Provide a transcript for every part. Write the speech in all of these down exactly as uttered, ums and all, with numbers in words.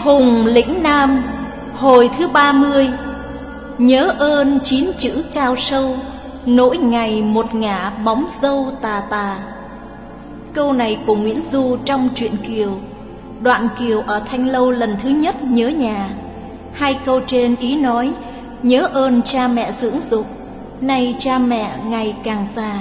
Phùng lĩnh Nam, hồi thứ ba mươi. Nhớ ơn chín chữ cao sâu, nỗi ngày một ngả bóng dâu tà tà. Câu này của Nguyễn Du trong truyện Kiều. Đoạn Kiều ở Thanh Lâu lần thứ nhất nhớ nhà. Hai câu trên ý nói nhớ ơn cha mẹ dưỡng dục, nay cha mẹ ngày càng già.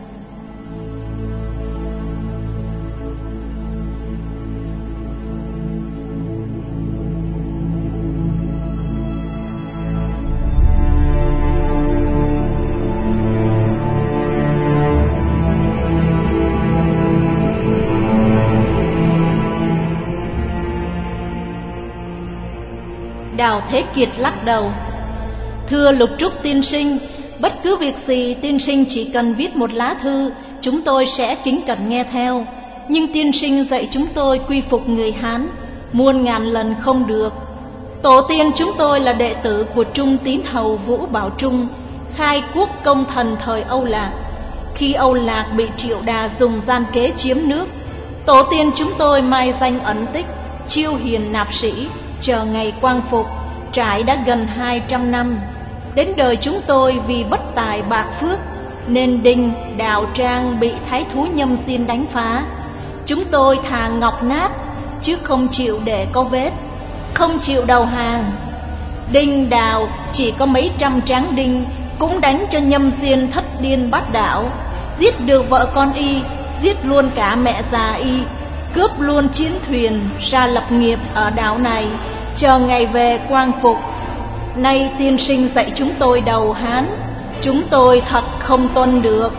Đào Thế Kiệt lắc đầu. Thưa Lục Trúc tiên sinh, bất cứ việc gì tiên sinh chỉ cần viết một lá thư, chúng tôi sẽ kính cẩn nghe theo. Nhưng tiên sinh dạy chúng tôi quy phục người Hán, muôn ngàn lần không được. Tổ tiên chúng tôi là đệ tử của Trung Tín Hầu Vũ Bảo Trung, khai quốc công thần thời Âu Lạc. Khi Âu Lạc bị Triệu Đà dùng gian kế chiếm nước, tổ tiên chúng tôi mai danh ẩn tích, chiêu hiền nạp sĩ, chờ ngày quang phục. Trải đã gần hai trăm năm. Đến đời chúng tôi vì bất tài bạc phước, nên Đinh, Đào, Trang bị thái thú Nhâm Xiên đánh phá. Chúng tôi thà ngọc nát, chứ không chịu để có vết, không chịu đầu hàng. Đinh, Đào chỉ có mấy trăm tráng đinh, cũng đánh cho Nhâm Xiên thất điên bát đảo, giết được vợ con y, giết luôn cả mẹ già y, cướp luôn chiến thuyền, ra lập nghiệp ở đảo này, chờ ngày về quang phục. Nay tiên sinh dạy chúng tôi đầu Hán, chúng tôi thật không tuân được.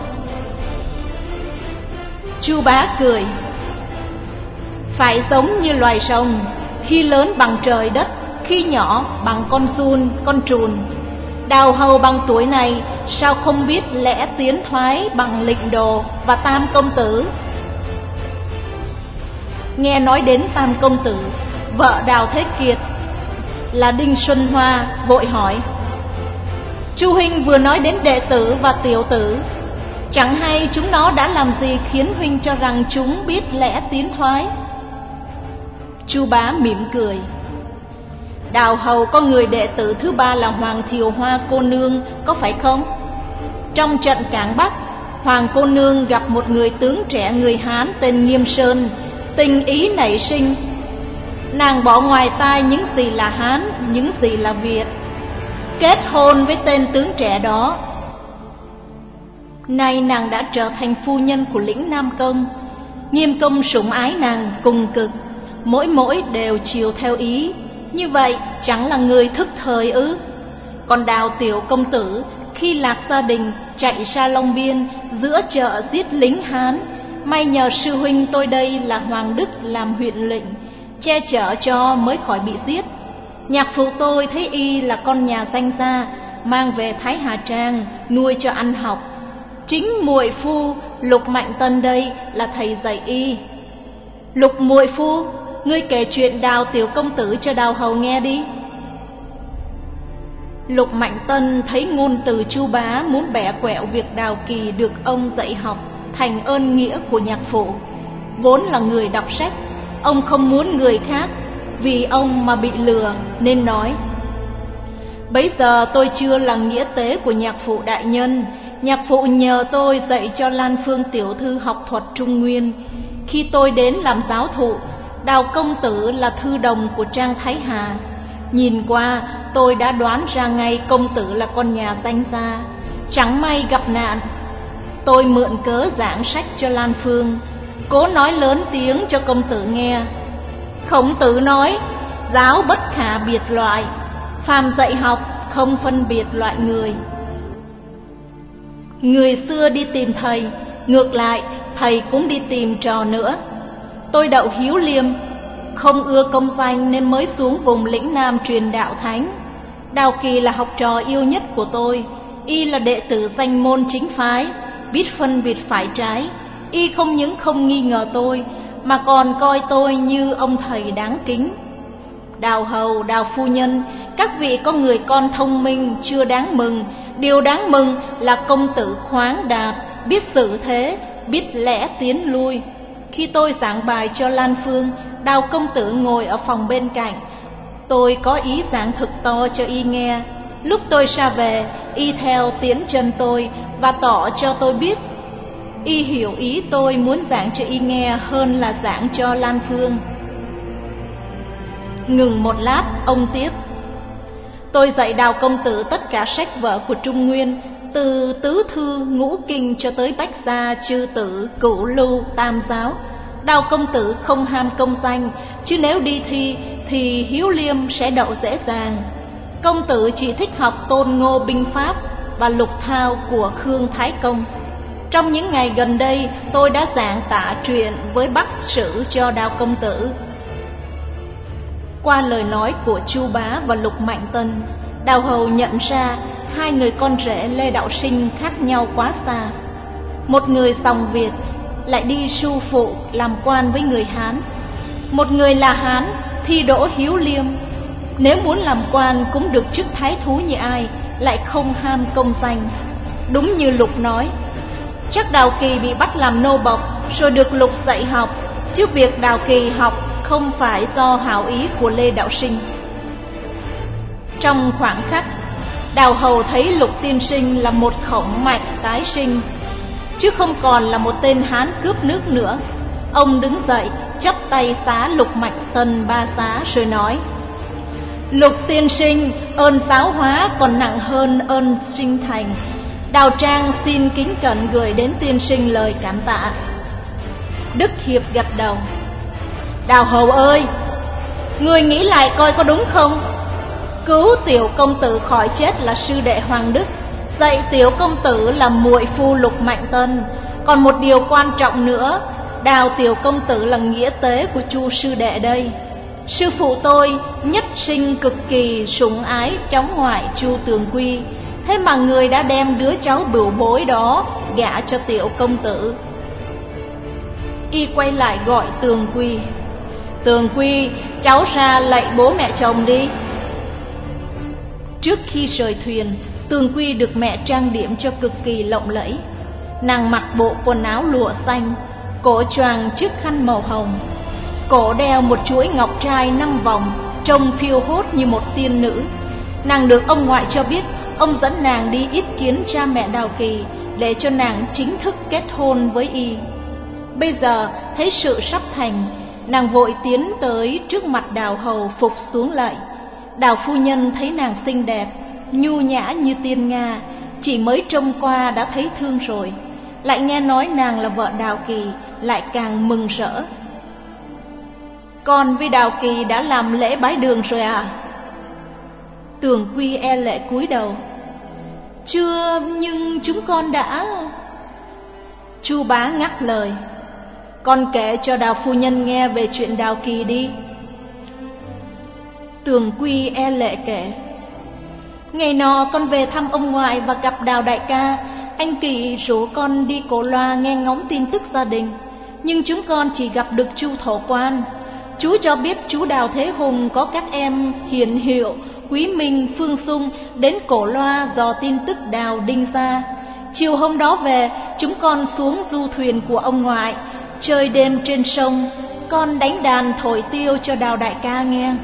Chu Bá cười. Phải giống như loài rồng, khi lớn bằng trời đất, khi nhỏ bằng con giun, con trùn. Đào hầu bằng tuổi này, sao không biết lẽ tiến thoái bằng lệnh đồ và Tam công tử? Nghe nói đến Tam công tử, vợ Đào Thế Kiệt là Đinh Xuân Hoa vội hỏi: Chu huynh vừa nói đến đệ tử và tiểu tử, chẳng hay chúng nó đã làm gì khiến huynh cho rằng chúng biết lẽ tiến thoái? Chu Bá mỉm cười. Đào hầu có người đệ tử thứ ba là Hoàng Thiều Hoa cô nương, có phải không? Trong trận Cảng Bắc, Hoàng cô nương gặp một người tướng trẻ người Hán tên Nghiêm Sơn, tình ý nảy sinh. Nàng bỏ ngoài tai những gì là Hán, những gì là Việt, kết hôn với tên tướng trẻ đó. Nay nàng đã trở thành phu nhân của lĩnh Nam Công. Nghiêm công sủng ái nàng cùng cực, mỗi mỗi đều chiều theo ý. Như vậy chẳng là người thức thời ư? Còn Đào tiểu công tử khi lạc gia đình chạy ra Long Biên, giữa chợ giết lính Hán. May nhờ sư huynh tôi đây là Hoàng Đức làm huyện lệnh, che chở cho mới khỏi bị giết. Nhạc phụ tôi thấy y là con nhà danh gia, mang về Thái Hà Trang nuôi cho ăn học. Chính muội phu Lục Mạnh Tân đây là thầy dạy y. Lục muội phu, ngươi kể chuyện Đào tiểu công tử cho Đào hầu nghe đi. Lục Mạnh Tân thấy ngôn từ Chu Bá muốn bẻ quẹo việc Đào Kỳ được ông dạy học thành ơn nghĩa của nhạc phụ. Vốn là người đọc sách, ông không muốn người khác vì ông mà bị lừa, nên nói: Bấy giờ tôi chưa là nghĩa tế của nhạc phụ đại nhân. Nhạc phụ nhờ tôi dạy cho Lan Phương tiểu thư học thuật Trung Nguyên. Khi tôi đến làm giáo thụ, Đào công tử là thư đồng của Trang Thái Hà. Nhìn qua tôi đã đoán ra ngay công tử là con nhà danh gia. Chẳng may gặp nạn, tôi mượn cớ giảng sách cho Lan Phương, cố nói lớn tiếng cho công tử nghe. Khổng tử nói: giáo bất khả biệt loại, phàm dạy học không phân biệt loại người. Người xưa đi tìm thầy, ngược lại thầy cũng đi tìm trò nữa. Tôi đậu hiếu liêm, không ưa công danh nên mới xuống vùng lĩnh Nam truyền đạo thánh. Đào Kỳ là học trò yêu nhất của tôi, y là đệ tử danh môn chính phái, biết phân biệt phải trái. Y không những không nghi ngờ tôi, mà còn coi tôi như ông thầy đáng kính. Đào hầu, Đào phu nhân, các vị có người con thông minh chưa đáng mừng. Điều đáng mừng là công tử khoáng đạt, biết xử thế, biết lẽ tiến lui. Khi tôi giảng bài cho Lan Phương, Đào công tử ngồi ở phòng bên cạnh, Tôi có ý giảng thực to cho y nghe. Lúc tôi ra về, y theo tiễn chân tôi và tỏ cho tôi biết y hiểu ý tôi muốn giảng cho y nghe hơn là giảng cho Lan Phương. Ngừng một lát, ông tiếp: Tôi dạy Đào công tử tất cả sách vở của Trung Nguyên, từ tứ thư, ngũ kinh cho tới bách gia, chư tử, cửu lưu, tam giáo. Đào công tử không ham công danh, chứ nếu đi thi thì hiếu liêm sẽ đậu dễ dàng. Công tử chỉ thích học Tôn Ngô binh pháp và Lục Thao của Khương Thái Công. Trong những ngày gần đây, tôi đã giảng tả truyện với Bắc Sử cho Đào công tử. Qua lời nói của Chu Bá và Lục Mạnh Tân, Đào hầu nhận ra hai người con rể Lê Đạo Sinh khác nhau quá xa. Một người sòng Việt lại đi su phụ làm quan với người Hán, một người là Hán thi đỗ hiếu liêm, nếu muốn làm quan cũng được chức thái thú như ai, lại không ham công danh. Đúng như Lục nói, chắc Đào Kỳ bị bắt làm nô bộc rồi được Lục dạy học, chứ việc Đào Kỳ học không phải do hảo ý của Lê Đạo Sinh. Trong khoảng khắc, Đào hầu thấy Lục tiên sinh là một khổng mạnh tái sinh, chứ không còn là một tên Hán cướp nước nữa. Ông đứng dậy chắp tay xá Lục Mạnh Tân ba xá rồi nói: Lục tiên sinh, ơn giáo hóa còn nặng hơn ơn sinh thành. Đào Trang xin kính cẩn gửi đến tiên sinh lời cảm tạ. Đức Hiệp gật đầu: Đào hầu ơi, người nghĩ lại coi có đúng không? Cứu tiểu công tử khỏi chết là sư đệ Hoàng Đức, dạy tiểu công tử là muội phu Lục Mạnh Tân. Còn một điều quan trọng nữa, Đào tiểu công tử là nghĩa tế của Chu sư đệ đây. Sư phụ tôi nhất sinh cực kỳ sủng ái cháu ngoại Chu Tường Quy, thế mà người đã đem đứa cháu bửu bối đó gả cho tiểu công tử. Y quay lại gọi Tường Quy: Tường Quy, cháu ra lạy bố mẹ chồng đi. Trước khi rời thuyền, Tường Quy được mẹ trang điểm cho cực kỳ lộng lẫy. Nàng mặc bộ quần áo lụa xanh, cổ choàng chiếc khăn màu hồng, cổ đeo một chuỗi ngọc trai năm vòng, trông phiêu hốt như một tiên nữ. Nàng được ông ngoại cho biết ông dẫn nàng đi yết kiến cha mẹ Đào Kỳ để cho nàng chính thức kết hôn với y. Bây giờ thấy sự sắp thành, nàng vội tiến tới trước mặt Đào hầu phục xuống lạy. Đào phu nhân thấy nàng xinh đẹp, nhu nhã như tiên Nga, chỉ mới trông qua đã thấy thương rồi. Lại nghe nói nàng là vợ Đào Kỳ, lại càng mừng rỡ. Con với Đào Kỳ đã làm lễ bái đường rồi à? Tường Quy e lệ cúi đầu: Chưa, nhưng chúng con đã... Chu Bá ngắt lời: Con kể cho Đào phu nhân nghe về chuyện Đào Kỳ đi. Tường Quy e lệ kể: Ngày nọ con về thăm ông ngoại và gặp Đào đại ca. Anh Kỳ rủ con đi Cổ Loa nghe ngóng tin tức gia đình, nhưng chúng con chỉ gặp được Chu thổ quan. Chú cho biết chú Đào Thế Hùng có các em Hiền Hiệu, Quý Minh, Phương Sung đến Cổ Loa dò tin tức Đào Đinh gia. Chiều hôm đó về, chúng con xuống du thuyền của ông ngoại, chơi đêm trên sông. Con đánh đàn thổi tiêu cho Đào đại ca nghe.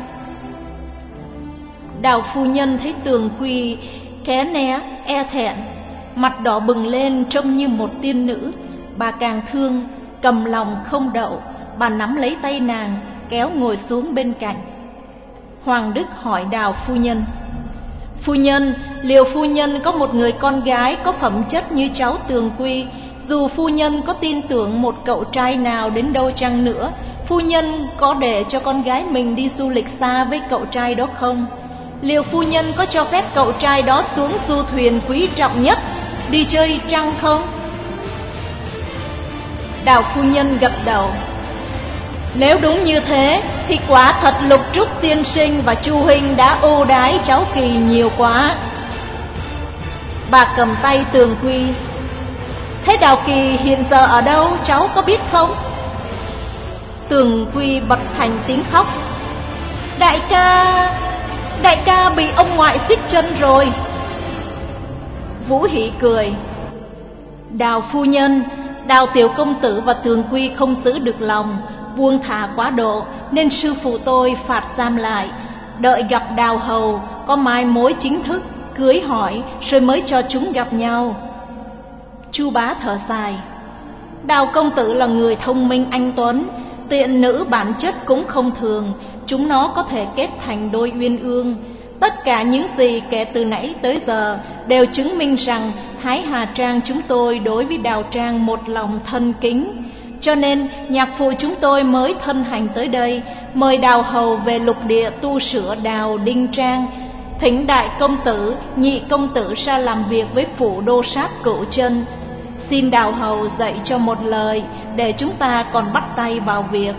Đào phu nhân thấy Tường Quy ké né, e thẹn, mặt đỏ bừng lên trông như một tiên nữ. Bà càng thương, cầm lòng không đậu, bà nắm lấy tay nàng, kéo ngồi xuống bên cạnh. Hoàng Đức hỏi Đào phu nhân: Phu nhân, liệu phu nhân có một người con gái có phẩm chất như cháu Tường Quy, dù phu nhân có tin tưởng một cậu trai nào đến đâu chăng nữa, phu nhân có để cho con gái mình đi du lịch xa với cậu trai đó không? Liệu phu nhân có cho phép cậu trai đó xuống du thuyền quý trọng nhất, đi chơi trăng không? Đào phu nhân gật đầu: Nếu đúng như thế thì quả thật Lục Trúc tiên sinh và Chu huynh đã ưu đãi cháu Kỳ nhiều quá. Bà cầm tay Tường Quy: Thế Đào Kỳ hiện giờ ở đâu, cháu có biết không? Tường Quy bật thành tiếng khóc: Đại ca, đại ca bị ông ngoại xích chân rồi. Vũ Hỷ cười: Đào phu nhân, Đào tiểu công tử và Tường Quy không giữ được lòng, buông thả quá độ, nên sư phụ tôi phạt giam lại. đợi gặp Đào hầu có mai mối chính thức, cưới hỏi rồi mới cho chúng gặp nhau. Chu Bá thở dài. Đào công tử là người thông minh anh tuấn, tiện nữ bản chất cũng không thường, chúng nó có thể kết thành đôi uyên ương. Tất cả những gì kể từ nãy tới giờ đều chứng minh rằng Thái Hà Trang chúng tôi đối với Đào Trang một lòng thân kính. Cho nên nhạc phụ chúng tôi mới thân hành tới đây, mời Đào hầu về lục địa tu sửa Đào Đinh Trang, thỉnh đại công tử, nhị công tử ra làm việc với phủ đô sát Cửu Chân. Xin Đào hầu dạy cho một lời để chúng ta còn bắt tay vào việc.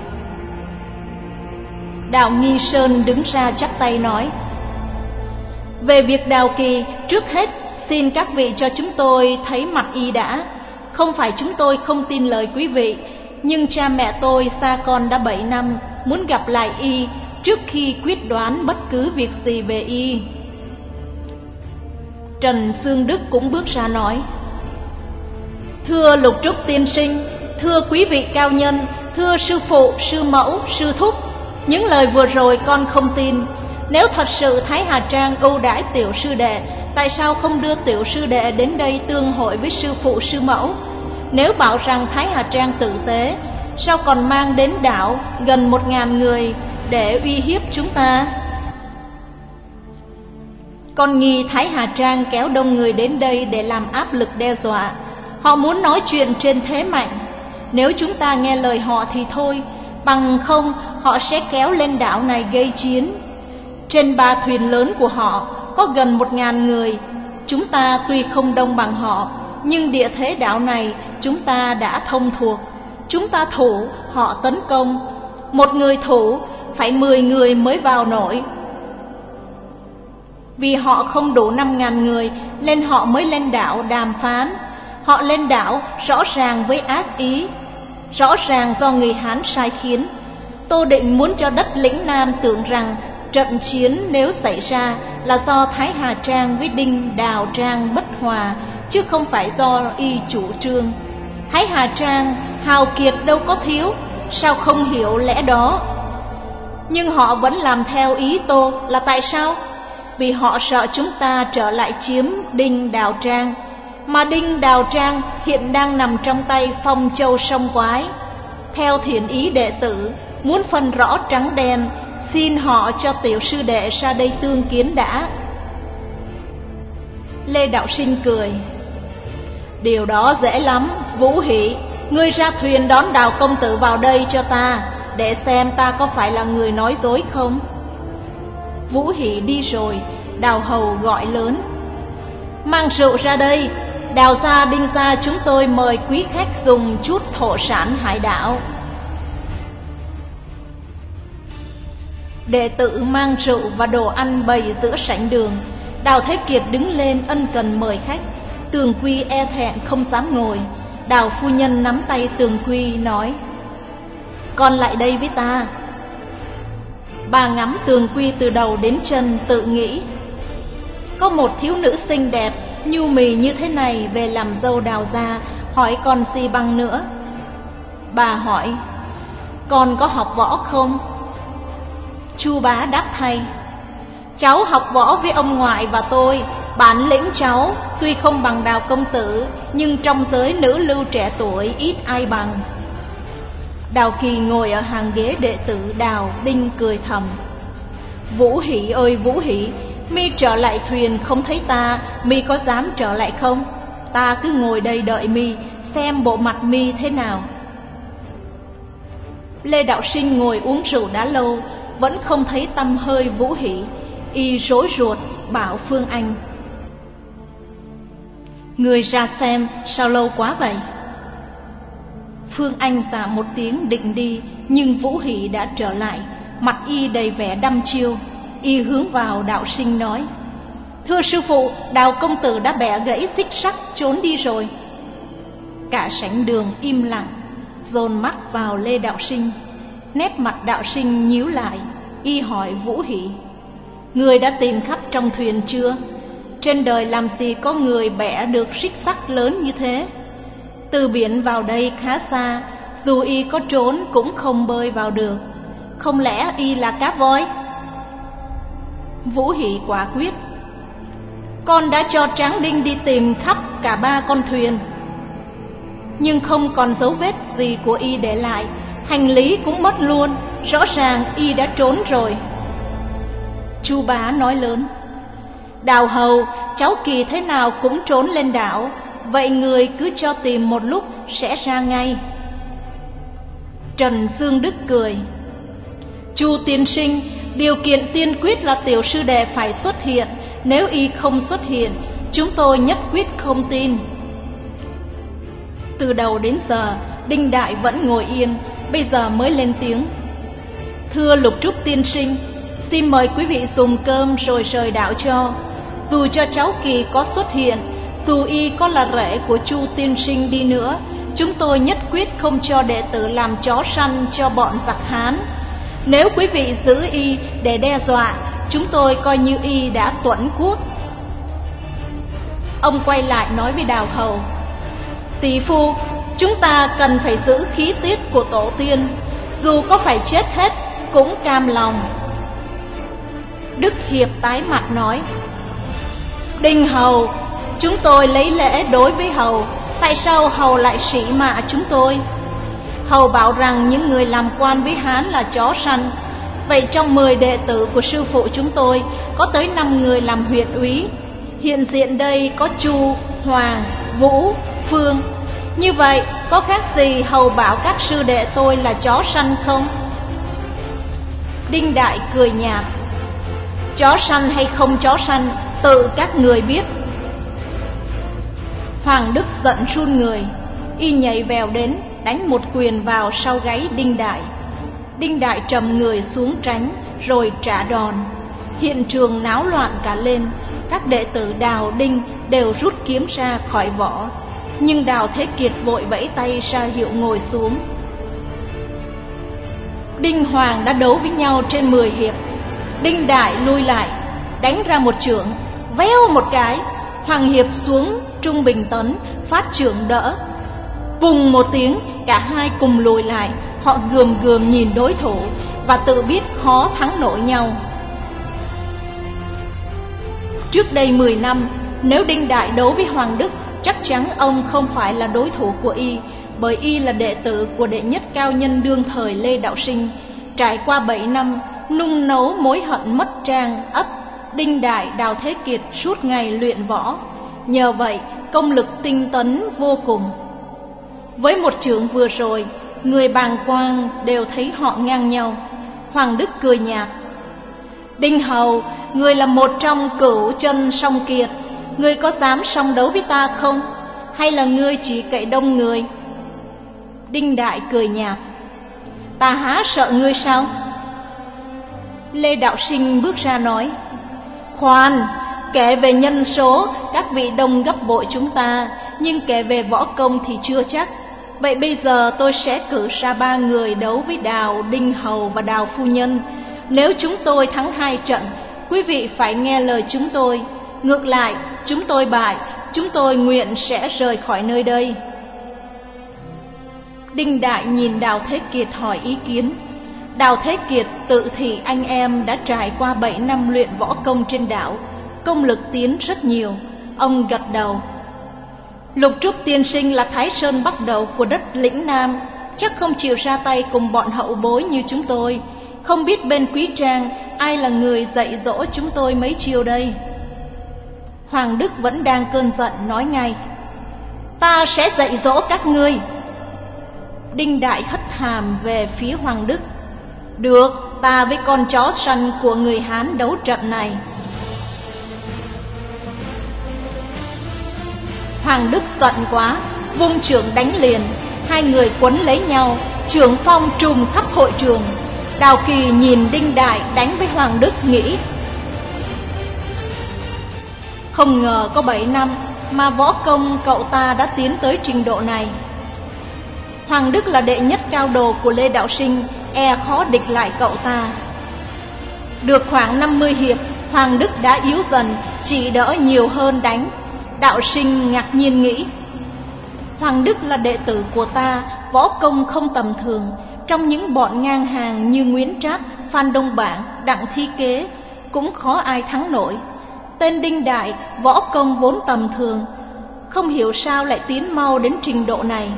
Đào Nghi Sơn đứng ra chắp tay nói: về việc Đào Kỳ, trước hết xin các vị cho chúng tôi thấy mặt y đã. Không phải chúng tôi không tin lời quý vị, nhưng cha mẹ tôi xa con đã bảy năm, muốn gặp lại y trước khi quyết đoán bất cứ việc gì về y. Trần Xương Đức cũng bước ra nói: thưa Lục Trúc tiên sinh, thưa quý vị cao nhân, thưa sư phụ, sư mẫu, sư thúc, những lời vừa rồi con không tin. Nếu thật sự Thái Hà Trang ưu đãi tiểu sư đệ, tại sao không đưa tiểu sư đệ đến đây tương hội với sư phụ sư mẫu? Nếu bảo rằng Thái Hà Trang tử tế, sao còn mang đến đảo gần một ngàn người để uy hiếp chúng ta? Con nghi Thái Hà Trang kéo đông người đến đây để làm áp lực đe dọa. Họ muốn nói chuyện trên thế mạnh. Nếu chúng ta nghe lời họ thì thôi, bằng không họ sẽ kéo lên đảo này gây chiến. Trên ba thuyền lớn của họ có gần một ngàn người. Chúng ta tuy không đông bằng họ, nhưng địa thế đảo này chúng ta đã thông thuộc. Chúng ta thủ, họ tấn công. Một người thủ, phải mười người mới vào nổi. Vì họ không đủ năm ngàn người, nên họ mới lên đảo đàm phán. Họ lên đảo rõ ràng với ác ý, rõ ràng do người Hán sai khiến. Tô Định muốn cho đất lĩnh Nam tưởng rằng trận chiến nếu xảy ra là do Thái Hà Trang với Đinh Đào Trang bất hòa, chứ không phải do y chủ trương. Thái Hà Trang hào kiệt đâu có thiếu, sao không hiểu lẽ đó? Nhưng họ vẫn làm theo ý Tô là tại sao? Vì họ sợ chúng ta trở lại chiếm Đinh Đào Trang. Mà Đinh Đào Trang hiện đang nằm trong tay Phong Châu Sông Quái. Theo thiện ý đệ tử, muốn phân rõ trắng đen, xin họ cho tiểu sư đệ ra đây tương kiến đã. Lê Đạo Sinh cười: điều đó dễ lắm, Vũ Hỷ, ngươi ra thuyền đón Đào công tử vào đây cho ta, để xem ta có phải là người nói dối không. Vũ Hỷ đi rồi, Đào hầu gọi lớn: mang rượu ra đây, Đào gia Đinh gia chúng tôi mời quý khách dùng chút thổ sản hải đảo. Đệ tử mang rượu và đồ ăn bày giữa sảnh đường. Đào Thế Kiệt đứng lên ân cần mời khách. Tường Quy e thẹn không dám ngồi. Đào phu nhân nắm tay Tường Quy nói: con lại đây với ta. Bà ngắm Tường Quy từ đầu đến chân, tự nghĩ: có một thiếu nữ xinh đẹp nhu mì như thế này về làm dâu Đào gia, hỏi còn gì bằng nữa. Bà hỏi: con có học võ không? Chu Bá đáp thay: cháu học võ với ông ngoại và tôi. Bản lĩnh cháu tuy không bằng Đào công tử, nhưng trong giới nữ lưu trẻ tuổi ít ai bằng. Đào Kỳ ngồi ở hàng ghế đệ tử Đào Đinh cười thầm: Vũ Hỷ ơi Vũ Hỷ, mi trở lại thuyền không thấy ta, mi có dám trở lại không? Ta cứ ngồi đây đợi mi, xem bộ mặt mi thế nào. Lê Đạo Sinh ngồi uống rượu đã lâu, vẫn không thấy tăm hơi Vũ Hỷ. Y rối ruột bảo Phương Anh: người ra xem, sao lâu quá vậy? Phương Anh dạ một tiếng định đi, nhưng Vũ Hỷ đã trở lại, mặt y đầy vẻ đăm chiêu. Y hướng vào Đạo Sinh nói: thưa sư phụ, Đào công tử đã bẻ gãy xích sắt trốn đi rồi. Cả sảnh đường im lặng, dồn mắt vào Lê Đạo Sinh. Nét mặt Đạo Sinh nhíu lại. Y hỏi Vũ Hỷ: người đã tìm khắp trong thuyền chưa? Trên đời làm gì có người bẻ được xích sắt lớn như thế? Từ biển vào đây khá xa, dù y có trốn cũng không bơi vào được. Không lẽ y là cá voi? Vũ Hỷ quả quyết: con đã cho Tráng Đinh đi tìm khắp cả ba con thuyền, nhưng không còn dấu vết gì của y để lại. Hành lý cũng mất luôn, rõ ràng y đã trốn rồi. Chu Bá nói lớn: Đào hầu, cháu Kỳ thế nào cũng trốn lên đảo, vậy người cứ cho tìm một lúc sẽ ra ngay. Trần Dương Đức cười: Chu tiên sinh, điều kiện tiên quyết là tiểu sư đệ phải xuất hiện. Nếu y không xuất hiện, chúng tôi nhất quyết không tin. Từ đầu đến giờ, Đinh Đại vẫn ngồi yên, bây giờ mới lên tiếng: Thưa Lục Trúc tiên sinh, xin mời quý vị dùng cơm rồi rời đảo cho. Dù cho cháu Kỳ có xuất hiện, dù y có là rể của Chu tiên sinh đi nữa, chúng tôi nhất quyết không cho đệ tử làm chó săn cho bọn giặc Hán. Nếu quý vị giữ y để đe dọa, chúng tôi coi như y đã tuẫn quốc. Ông quay lại nói với Đào hầu: Tỷ phu, chúng ta cần phải giữ khí tiết của tổ tiên, dù có phải chết hết cũng cam lòng. Đức Hiệp tái mặt nói: Đinh hầu, chúng tôi lấy lễ đối với hầu, tại sao hầu lại sỉ mạ chúng tôi? Hầu bảo rằng những người làm quan với Hán là chó săn. Vậy trong mười đệ tử của sư phụ chúng tôi có tới năm người làm huyện úy. Hiện diện đây có Chu, Hoàng, Vũ, Phương. Như vậy có khác gì hầu bảo các sư đệ tôi là chó săn không? Đinh Đại cười nhạt: Chó săn hay không chó săn, tự các người biết. Hoàng Đức giận run người, y nhảy vèo đến đánh một quyền vào sau gáy Đinh Đại. Đinh Đại trầm người xuống tránh rồi trả đòn. Hiện trường náo loạn cả lên. Các đệ tử Đào, Đinh đều rút kiếm ra khỏi vỏ, nhưng Đào Thế Kiệt vội vẫy tay ra hiệu ngồi xuống. Đinh Hoàng đã đấu với nhau trên mười hiệp. Đinh Đại lui lại, đánh ra một chưởng, véo một cái, Hoàng Hiệp xuống trung bình tấn, phát chưởng đỡ. Vùng một tiếng, cả hai cùng lùi lại. Họ gườm gườm nhìn đối thủ và tự biết khó thắng nổi nhau. Trước đây mười năm, nếu Đinh Đại đấu với Hoàng Đức, chắc chắn ông không phải là đối thủ của y, bởi y là đệ tử của đệ nhất cao nhân đương thời Lê Đạo Sinh. Trải qua bảy năm nung nấu mối hận mất trang ấp, Đinh Đại, Đào Thế Kiệt suốt ngày luyện võ, nhờ vậy công lực tinh tấn vô cùng. Với một chưởng vừa rồi, người bàng quang đều thấy họ ngang nhau. Hoàng Đức cười nhạt: Đinh hầu, người là một trong cửu chân song kiệt, ngươi có dám song đấu với ta không? Hay là ngươi chỉ cậy đông người? Đinh Đại cười nhạt: Ta há sợ ngươi sao? Lê Đạo Sinh bước ra nói: Khoan, kể về nhân số, các vị đông gấp bội chúng ta, nhưng kể về võ công thì chưa chắc. Vậy bây giờ tôi sẽ cử ra ba người đấu với Đào, Đinh hầu và Đào phu nhân. Nếu chúng tôi thắng hai trận, quý vị phải nghe lời chúng tôi. Ngược lại, chúng tôi bại, chúng tôi nguyện sẽ rời khỏi nơi đây. Đinh Đại nhìn Đào Thế Kiệt hỏi ý kiến. Đào Thế Kiệt tự thị anh em đã trải qua bảy năm luyện võ công trên đảo, công lực tiến rất nhiều. Ông gật đầu: Lục Trúc tiên sinh là Thái Sơn bắt đầu của đất lĩnh Nam, chắc không chịu ra tay cùng bọn hậu bối như chúng tôi. Không biết bên Quý Trang ai là người dạy dỗ chúng tôi mấy chiêu đây? Hoàng Đức vẫn đang cơn giận nói ngay: Ta sẽ dạy dỗ các ngươi. Đinh Đại hất hàm về phía Hoàng Đức: Được, ta với con chó săn của người Hán đấu trận này. Hoàng Đức giận quá, vung chưởng đánh liền. Hai người quấn lấy nhau, chưởng phong trùm khắp hội trường. Đào Kỳ nhìn Đinh Đại đánh với Hoàng Đức nghĩ: Không ngờ có bảy năm mà võ công cậu ta đã tiến tới trình độ này. Hoàng Đức là đệ nhất cao đồ của Lê Đạo Sinh, e khó địch lại cậu ta. Được khoảng năm mươi hiệp, Hoàng Đức đã yếu dần, chỉ đỡ nhiều hơn đánh. Đạo Sinh ngạc nhiên nghĩ: Hoàng Đức là đệ tử của ta, võ công không tầm thường. Trong những bọn ngang hàng như Nguyễn Trát, Phan Đông Bảng, Đặng Thi Kế, cũng khó ai thắng nổi. Tên Đinh Đại võ công vốn tầm thường, không hiểu sao lại tiến mau đến trình độ này.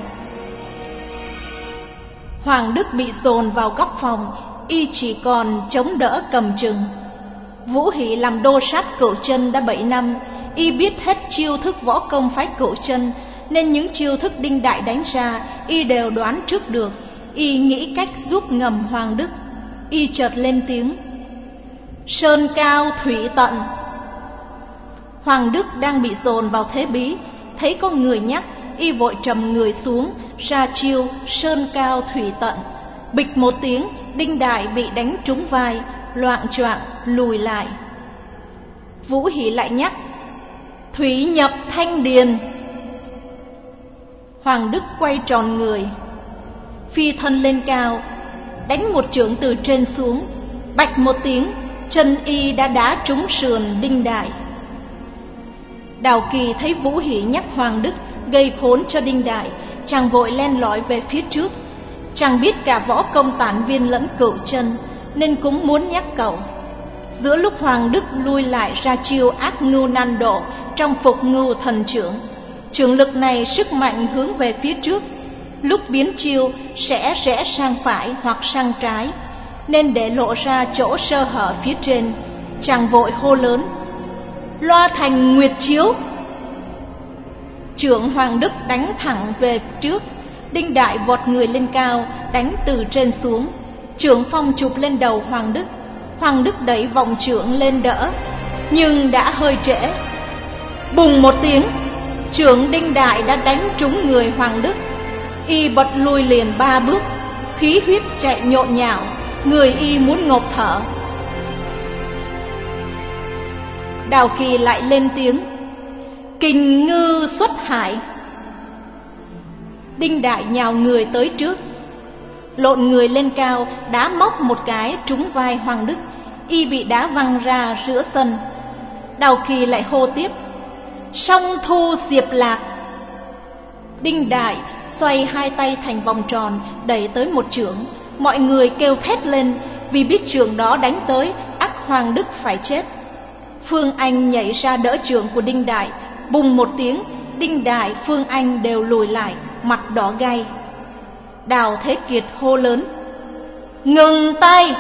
Hoàng Đức bị dồn vào góc phòng, y chỉ còn chống đỡ cầm chừng. Vũ Hỷ làm đô sát Cửu Chân đã bảy năm, y biết hết chiêu thức võ công phái Cửu Chân, nên những chiêu thức Đinh Đại đánh ra y đều đoán trước được. Y nghĩ cách giúp ngầm Hoàng Đức. Y chợt lên tiếng: "Sơn cao thủy tận." Hoàng Đức đang bị dồn vào thế bí, thấy có người nhắc, y vội trầm người xuống, ra chiêu sơn cao thủy tận. Bịch một tiếng, Đinh Đại bị đánh trúng vai, loạng choạng lùi lại. Vũ Hỷ lại nhắc: "Thủy nhập thanh điền." Hoàng Đức quay tròn người, phi thân lên cao, đánh một chưởng từ trên xuống. Bạch một tiếng, chân y đã đá trúng sườn Đinh Đại. Đào Kỳ thấy Vũ Hỷ nhắc Hoàng Đức gây khốn cho Đinh Đại, chàng vội len lỏi về phía trước. Chàng biết cả võ công Tản Viên lẫn Cửu Chân, nên cũng muốn nhắc cậu. Giữa lúc Hoàng Đức lui lại ra chiêu ác ngưu nan độ trong Phục Ngưu Thần Chưởng, chưởng lực này sức mạnh hướng về phía trước, lúc biến chiêu sẽ rẽ sang phải hoặc sang trái, nên để lộ ra chỗ sơ hở phía trên, chàng vội hô lớn: "Loa thành Nguyệt Chiếu!" Chưởng Hoàng Đức đánh thẳng về trước. Đinh Đại vọt người lên cao, đánh từ trên xuống. Chưởng phong chụp lên đầu Hoàng Đức. Hoàng Đức đẩy vòng chưởng lên đỡ, nhưng đã hơi trễ. Bùng một tiếng, chưởng Đinh Đại đã đánh trúng người Hoàng Đức. Y bật lui liền ba bước, khí huyết chạy nhộn nhạo, người y muốn ngộp thở. Đào Kỳ lại lên tiếng: "Kình ngư xuất hải." Đinh Đại nhào người tới trước, lộn người lên cao, đá móc một cái trúng vai Hoàng Đức. Y bị đá văng ra giữa sân. Đào Kỳ lại hô tiếp: "Song thu diệp lạc." Đinh Đại xoay hai tay thành vòng tròn, đẩy tới một chưởng. Mọi người kêu thét lên, vì biết chưởng đó đánh tới ắt Hoàng Đức phải chết. Phương Anh nhảy ra đỡ chưởng của Đinh Đại. Bùng một tiếng, Đinh Đại, Phương Anh đều lùi lại, mặt đỏ gay. Đào Thế Kiệt hô lớn: "Ngừng tay!"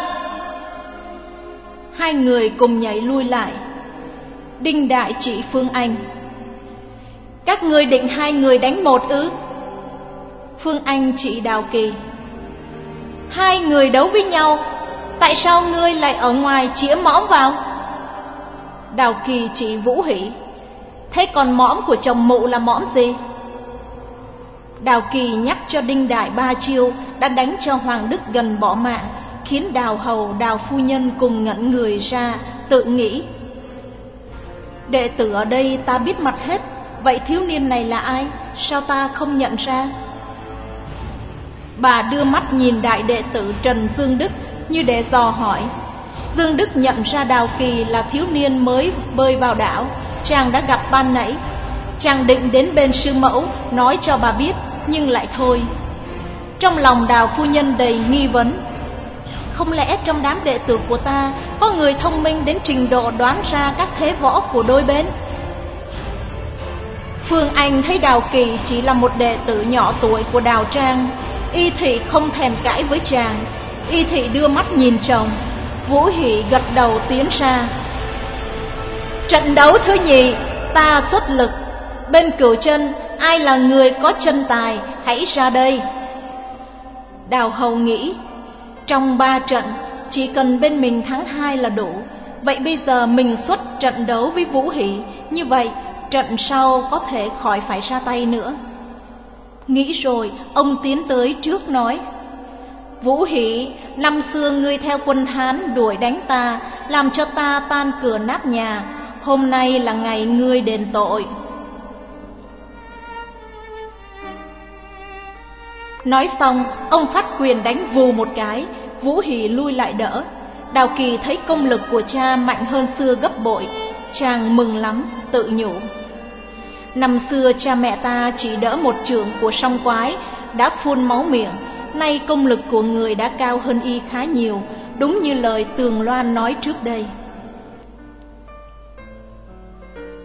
Hai người cùng nhảy lui lại. Đinh Đại chỉ Phương Anh: "Các ngươi định hai người đánh một ư?" Phương Anh chỉ Đào Kỳ: "Hai người đấu với nhau, tại sao ngươi lại ở ngoài chĩa mõm vào?" Đào Kỳ chỉ Vũ Hỷ: "Thế còn mõm của chồng mụ là mõm gì?" Đào Kỳ nhắc cho Đinh Đại ba chiêu đã đánh cho Hoàng Đức gần bỏ mạng, khiến Đào Hầu, Đào phu nhân cùng ngẩn người ra, tự nghĩ: đệ tử ở đây ta biết mặt hết, vậy thiếu niên này là ai, sao ta không nhận ra? Bà đưa mắt nhìn đại đệ tử Trần Dương Đức như để dò hỏi. Dương Đức nhận ra Đào Kỳ là thiếu niên mới bơi vào đảo, chàng đã gặp ban nãy. Chàng định đến bên sư mẫu nói cho bà biết, nhưng lại thôi. Trong lòng Đào phu nhân đầy nghi vấn: không lẽ trong đám đệ tử của ta có người thông minh đến trình độ đoán ra các thế võ của đôi bên? Phương Anh thấy Đào Kỳ chỉ là một đệ tử nhỏ tuổi của Đào Trang, y thị không thèm cãi với chàng. Y thị đưa mắt nhìn chồng. Vũ Hỷ gật đầu tiến ra. Trận đấu thứ nhì ta xuất lực. Bên Cửu Chân ai là người có chân tài, hãy ra đây. Đào Hầu nghĩ, trong ba trận chỉ cần bên mình thắng hai là đủ. Vậy bây giờ mình xuất trận đấu với Vũ Hỷ, như vậy trận sau có thể khỏi phải ra tay nữa. Nghĩ rồi, ông tiến tới trước nói: Vũ Hỷ, năm xưa ngươi theo quân Hán đuổi đánh ta, làm cho ta tan cửa nát nhà. Hôm nay là ngày ngươi đền tội. Nói xong, ông phát quyền đánh vù một cái. Vũ Hỷ lui lại đỡ. Đào Kỳ thấy công lực của cha mạnh hơn xưa gấp bội, chàng mừng lắm, tự nhủ: năm xưa cha mẹ ta chỉ đỡ một chưởng của song quái đã phun máu miệng, nay công lực của người đã cao hơn y khá nhiều, đúng như lời Tường Loan nói trước đây.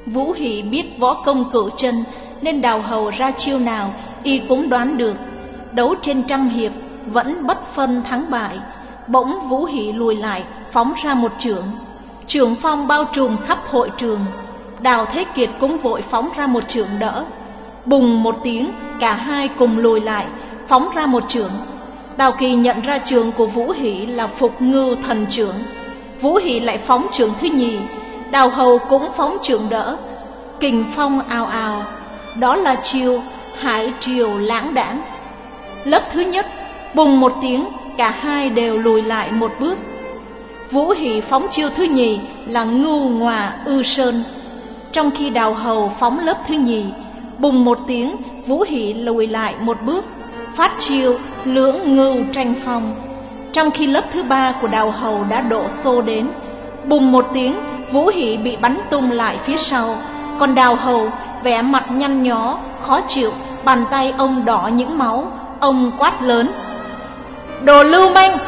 Vũ Hỷ biết võ công cửu chân, nên Đào Hầu ra chiêu nào y cũng đoán được. Đấu trên trăm hiệp vẫn bất phân thắng bại. Bỗng Vũ Hỷ lùi lại, phóng ra một chưởng. Chưởng phong bao trùm khắp hội trường. Đào Thế Kiệt cũng vội phóng ra một chưởng đỡ. Bùng một tiếng, cả hai cùng lùi lại, phóng ra một chưởng. Đào Kỳ nhận ra chưởng của Vũ Hỷ là Phục Ngưu Thần Chưởng. Vũ Hỷ lại phóng chưởng thứ nhì. Đào Hầu cũng phóng chưởng đỡ. Kình phong ào ào, đó là chiêu Hải Triều Lãng Đãng. Lớp thứ nhất, bùng một tiếng, cả hai đều lùi lại một bước. Vũ Hỷ phóng chiêu thứ nhì là Ngưu Ngòa Ư Sơn. Trong khi Đào Hầu phóng lớp thứ nhì, bùng một tiếng, Vũ Hỷ lùi lại một bước, phát chiêu Lưỡng Ngưu Tranh Phong. Trong khi lớp thứ ba của Đào Hầu đã đổ xô đến, bùng một tiếng, Vũ Hỷ bị bắn tung lại phía sau. Còn Đào Hầu vẻ mặt nhăn nhó, khó chịu, bàn tay ông đỏ những máu. Ông quát lớn: "Đồ lưu manh!"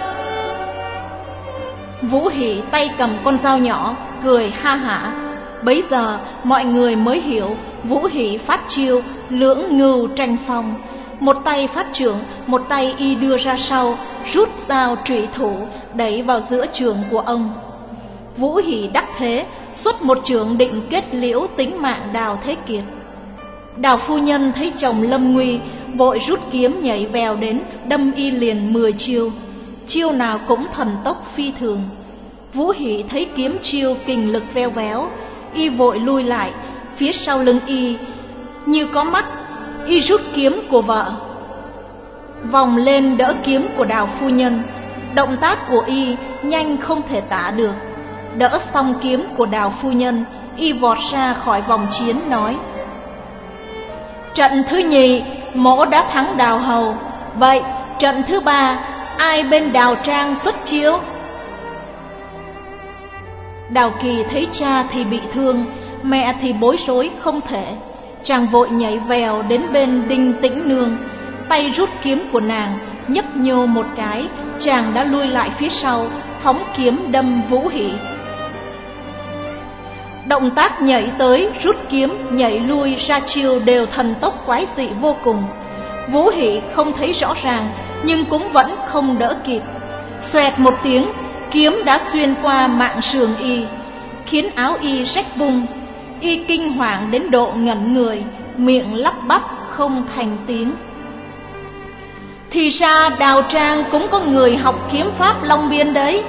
Vũ Hỷ tay cầm con dao nhỏ, cười ha hả. Bấy giờ mọi người mới hiểu Vũ Hỷ phát chiêu Lưỡng Ngưu Tranh Phong. Một tay phát chưởng, một tay y đưa ra sau, rút dao trụy thủ đẩy vào giữa chưởng của ông. Vũ Hỷ đắc thế, xuất một chưởng định kết liễu tính mạng Đào Thế Kiệt. Đào phu nhân thấy chồng lâm nguy, vội rút kiếm nhảy vèo đến, đâm y liền mười chiêu. Chiêu nào cũng thần tốc phi thường. Vũ Hỷ thấy kiếm chiêu kình lực veo véo, y vội lui lại. Phía sau lưng y như có mắt, y rút kiếm của vợ, vòng lên đỡ kiếm của Đào phu nhân. Động tác của y nhanh không thể tả được. Đỡ xong kiếm của Đào phu nhân, y vọt ra khỏi vòng chiến nói: "Trận thứ nhì mỗ đã thắng Đào Hầu, vậy trận thứ ba ai bên Đào Trang xuất chiếu?" Đào Kỳ thấy cha thì bị thương, mẹ thì bối rối không thể. Chàng vội nhảy vèo đến bên Đinh Tĩnh Nương, tay rút kiếm của nàng, nhấp nhô một cái, chàng đã lui lại phía sau, phóng kiếm đâm Vũ Hỷ. Động tác nhảy tới, rút kiếm, nhảy lui ra chiêu đều thần tốc quái dị vô cùng. Vũ Hỷ không thấy rõ ràng, nhưng cũng vẫn không đỡ kịp. Xoẹt một tiếng, kiếm đã xuyên qua mạng sườn y, khiến áo y rách bung. Y kinh hoàng đến độ ngẩn người, miệng lắp bắp không thành tiếng. Thì ra Đào Trang cũng có người học kiếm pháp Long Biên đấy.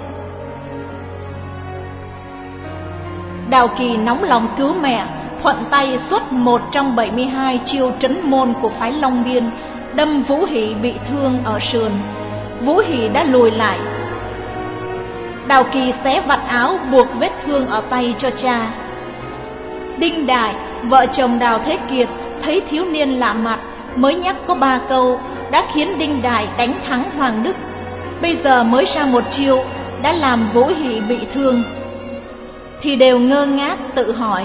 Đào Kỳ nóng lòng cứu mẹ, thuận tay xuất một trong bảy mươi hai chiêu trấn môn của phái Long Biên, đâm Vũ Hỷ bị thương ở sườn. Vũ Hỷ đã lùi lại. Đào Kỳ xé vạt áo buộc vết thương ở tay cho cha. Đinh Đại, vợ chồng Đào Thế Kiệt, thấy thiếu niên lạ mặt, mới nhắc có ba câu đã khiến Đinh Đại đánh thắng Hoàng Đức. Bây giờ mới ra một chiêu đã làm Vũ Hỷ bị thương, thì đều ngơ ngác tự hỏi: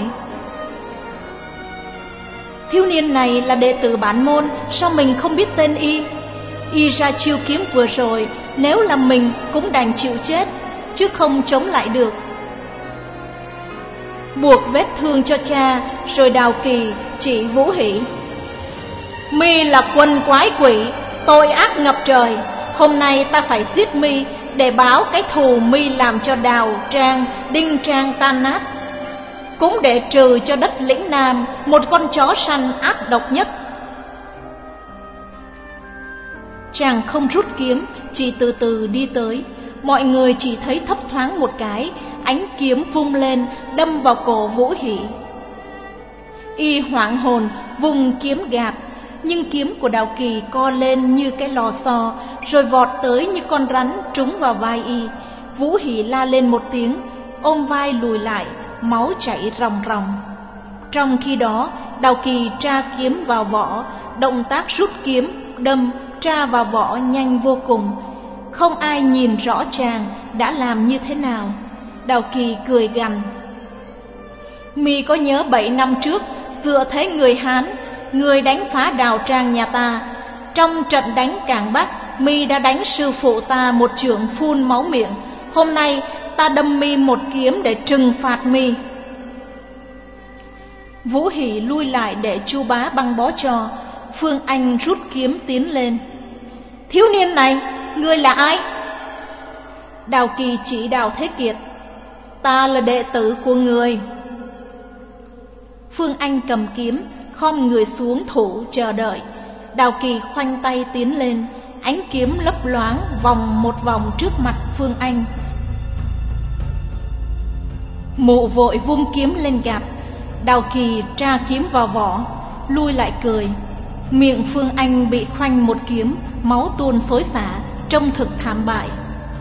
thiếu niên này là đệ tử bản môn, sao mình không biết tên y? Y ra chiêu kiếm vừa rồi, nếu là mình cũng đành chịu chết, chứ không chống lại được. Buộc vết thương cho cha, rồi Đào Kỳ chỉ Vũ Hỷ: mi là quân quái quỷ, tội ác ngập trời. Hôm nay ta phải giết mi để báo cái thù mi làm cho Đào Trang, Đinh Trang tan nát, cũng để trừ cho đất lĩnh Nam một con chó săn ác độc nhất. Chàng không rút kiếm, chỉ từ từ đi tới. Mọi người chỉ thấy thấp thoáng một cái, ánh kiếm vung lên đâm vào cổ Vũ Hỷ. Y hoảng hồn vùng kiếm gạt, nhưng kiếm của Đào Kỳ co lên như cái lò xo, rồi vọt tới như con rắn trúng vào vai y. Vũ Hỷ la lên một tiếng, ôm vai lùi lại, máu chảy ròng ròng. Trong khi đó, Đào Kỳ tra kiếm vào vỏ, động tác rút kiếm, đâm, tra vào vỏ nhanh vô cùng. Không ai nhìn rõ chàng đã làm như thế nào. Đào Kỳ cười gằn: mi có nhớ bảy năm trước, dựa thế người Hán, người đánh phá Đào Trang nhà ta. Trong trận đánh Cảng Bắc, mi đã đánh sư phụ ta một chưởng phun máu miệng. Hôm nay ta đâm mi một kiếm để trừng phạt mi. Vũ Hỷ lui lại để Chu Bá băng bó cho. Phương Anh rút kiếm tiến lên. Thiếu niên này, ngươi là ai? Đào Kỳ chỉ Đào Thế Kiệt. Ta là đệ tử của người. Phương Anh cầm kiếm, khom người xuống thủ chờ đợi. Đào Kỳ khoanh tay tiến lên, ánh kiếm lấp loáng vòng một vòng trước mặt Phương Anh. Mụ vội vung kiếm lên gạt. Đào Kỳ tra kiếm vào vỏ, lui lại cười. Miệng Phương Anh bị khoanh một kiếm, máu tuôn xối xả, trông thực thảm bại.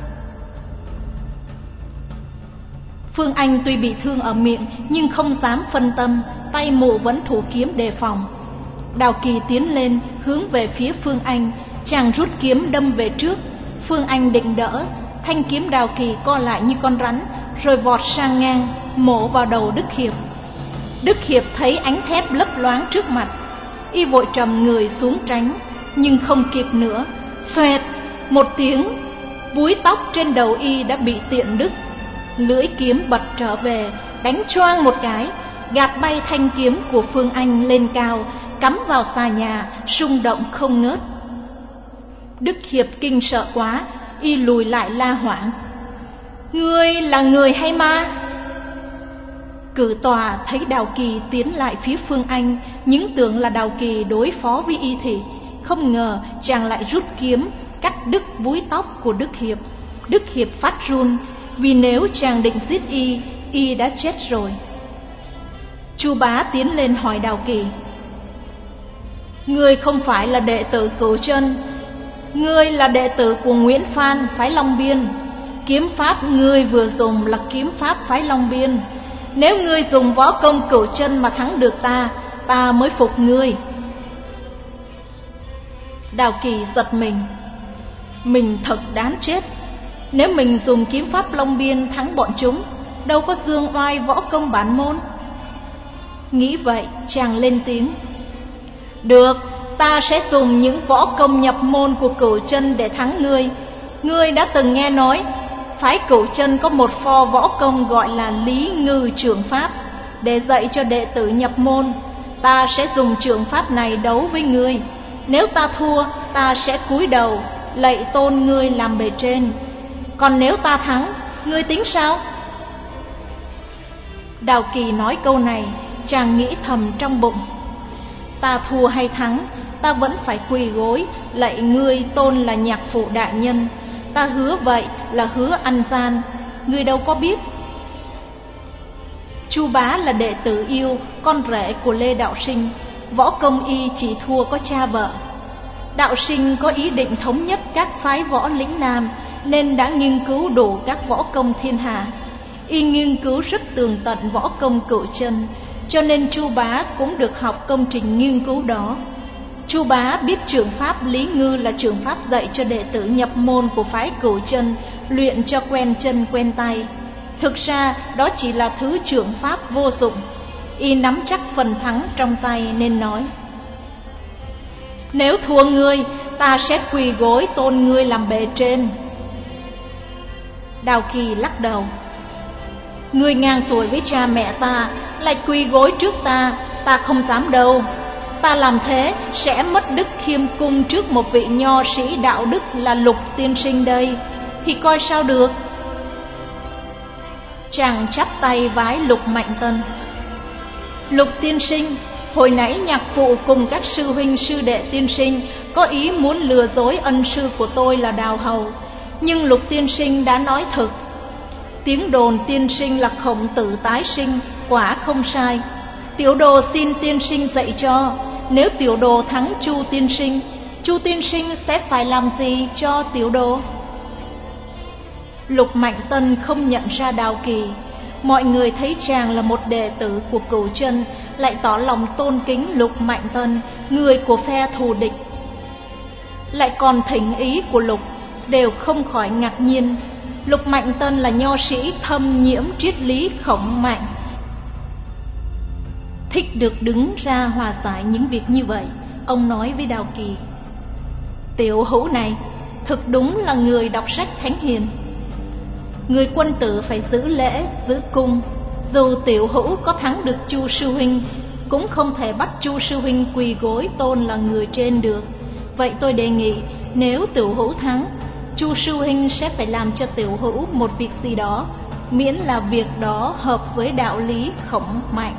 Phương Anh tuy bị thương ở miệng nhưng không dám phân tâm, tay mụ vẫn thủ kiếm đề phòng. Đào Kỳ tiến lên hướng về phía Phương Anh, chàng rút kiếm đâm về trước. Phương Anh định đỡ, thanh kiếm Đào Kỳ co lại như con rắn, rồi vọt sang ngang, mổ vào đầu Đức Hiệp. Đức Hiệp thấy ánh thép lấp loáng trước mặt, y vội trầm người xuống tránh, nhưng không kịp nữa. Xoẹt một tiếng, búi tóc trên đầu y đã bị tiện đứt. Lưỡi kiếm bật trở về, đánh choang một cái, gạt bay thanh kiếm của Phương Anh lên cao, cắm vào xà nhà, rung động không ngớt. Đức Hiệp kinh sợ quá, y lùi lại la hoảng. Ngươi là người hay ma? Cử tòa thấy Đào Kỳ tiến lại phía Phương Anh, những tưởng là Đào Kỳ đối phó với y thì không ngờ chàng lại rút kiếm cắt đứt búi tóc của Đức Hiệp. Đức Hiệp phát run, vì nếu chàng định giết y, y đã chết rồi. Chu Bá tiến lên hỏi Đào Kỳ. Ngươi không phải là đệ tử Cửu Chân, ngươi là đệ tử của Nguyễn Phan phái Long Biên. Kiếm pháp ngươi vừa dùng là kiếm pháp phái Long Biên. Nếu ngươi dùng võ công Cửu Chân mà thắng được ta, ta mới phục ngươi. Đào Kỳ giật mình. Mình thật đáng chết. Nếu mình dùng kiếm pháp Long Biên thắng bọn chúng, đâu có dương oai võ công bản môn. Nghĩ vậy, chàng lên tiếng. Được, ta sẽ dùng những võ công nhập môn của Cửu Chân để thắng ngươi. Ngươi đã từng nghe nói phái Cửu Chân có một pho võ công gọi là Lý Ngư Trường Pháp. Để dạy cho đệ tử nhập môn, ta sẽ dùng trường pháp này đấu với ngươi. Nếu ta thua, ta sẽ cúi đầu lạy tôn ngươi làm bề trên. Còn nếu ta thắng, ngươi tính sao? Đào Kỳ nói câu này, chàng nghĩ thầm trong bụng. Ta thua hay thắng, ta vẫn phải quỳ gối lạy ngươi tôn là nhạc phụ đại nhân. Ta hứa vậy là hứa ăn gian, ngươi đâu có biết. Chu Bá là đệ tử yêu, con rể của Lê Đạo Sinh. Võ công y chỉ thua có cha vợ. Đạo Sinh có ý định thống nhất các phái võ lĩnh Nam, nên đã nghiên cứu đủ các võ công thiên hạ. Y nghiên cứu rất tường tận võ công Cửu Chân, cho nên Chu Bá cũng được học công trình nghiên cứu đó. Chu Bá biết trường pháp Lý Ngư là trường pháp dạy cho đệ tử nhập môn của phái Cửu Chân, luyện cho quen chân quen tay. Thực ra đó chỉ là thứ trường pháp vô dụng. Y nắm chắc phần thắng trong tay nên nói. Nếu thua ngươi, ta sẽ quỳ gối tôn ngươi làm bề trên. Đào Kỳ lắc đầu. Ngươi ngang tuổi với cha mẹ ta, lại quỳ gối trước ta, ta không dám đâu. Ta làm thế sẽ mất đức khiêm cung trước một vị nho sĩ đạo đức là Lục tiên sinh đây, thì coi sao được. Chàng chắp tay vái Lục Mạnh Tân. Lục tiên sinh, hồi nãy nhạc phụ cùng các sư huynh sư đệ tiên sinh có ý muốn lừa dối ân sư của tôi là Đào Hầu, nhưng Lục tiên sinh đã nói thật. Tiếng đồn tiên sinh là Khổng Tử tái sinh, quả không sai. Tiểu đồ xin tiên sinh dạy cho, nếu tiểu đồ thắng Chu tiên sinh, Chu tiên sinh sẽ phải làm gì cho tiểu đồ? Lục Mạnh Tân không nhận ra Đào Kỳ. Mọi người thấy chàng là một đệ tử của Cửu Chân, lại tỏ lòng tôn kính Lục Mạnh Tân, người của phe thù địch. Lại còn thỉnh ý của Lục, đều không khỏi ngạc nhiên. Lục Mạnh Tân là nho sĩ thâm nhiễm triết lý khổng mạnh, thích được đứng ra hòa giải những việc như vậy. Ông nói với Đào Kỳ. Tiểu hữu này thực đúng là người đọc sách thánh hiền. Người quân tử phải giữ lễ, giữ cung. Dù tiểu hữu có thắng được Chu sư huynh, cũng không thể bắt Chu sư huynh quỳ gối tôn là người trên được. Vậy tôi đề nghị, nếu Tiểu Hữu thắng, Chu sư huynh sẽ phải làm cho Tiểu Hữu một việc gì đó, miễn là việc đó hợp với đạo lý khổng mạnh.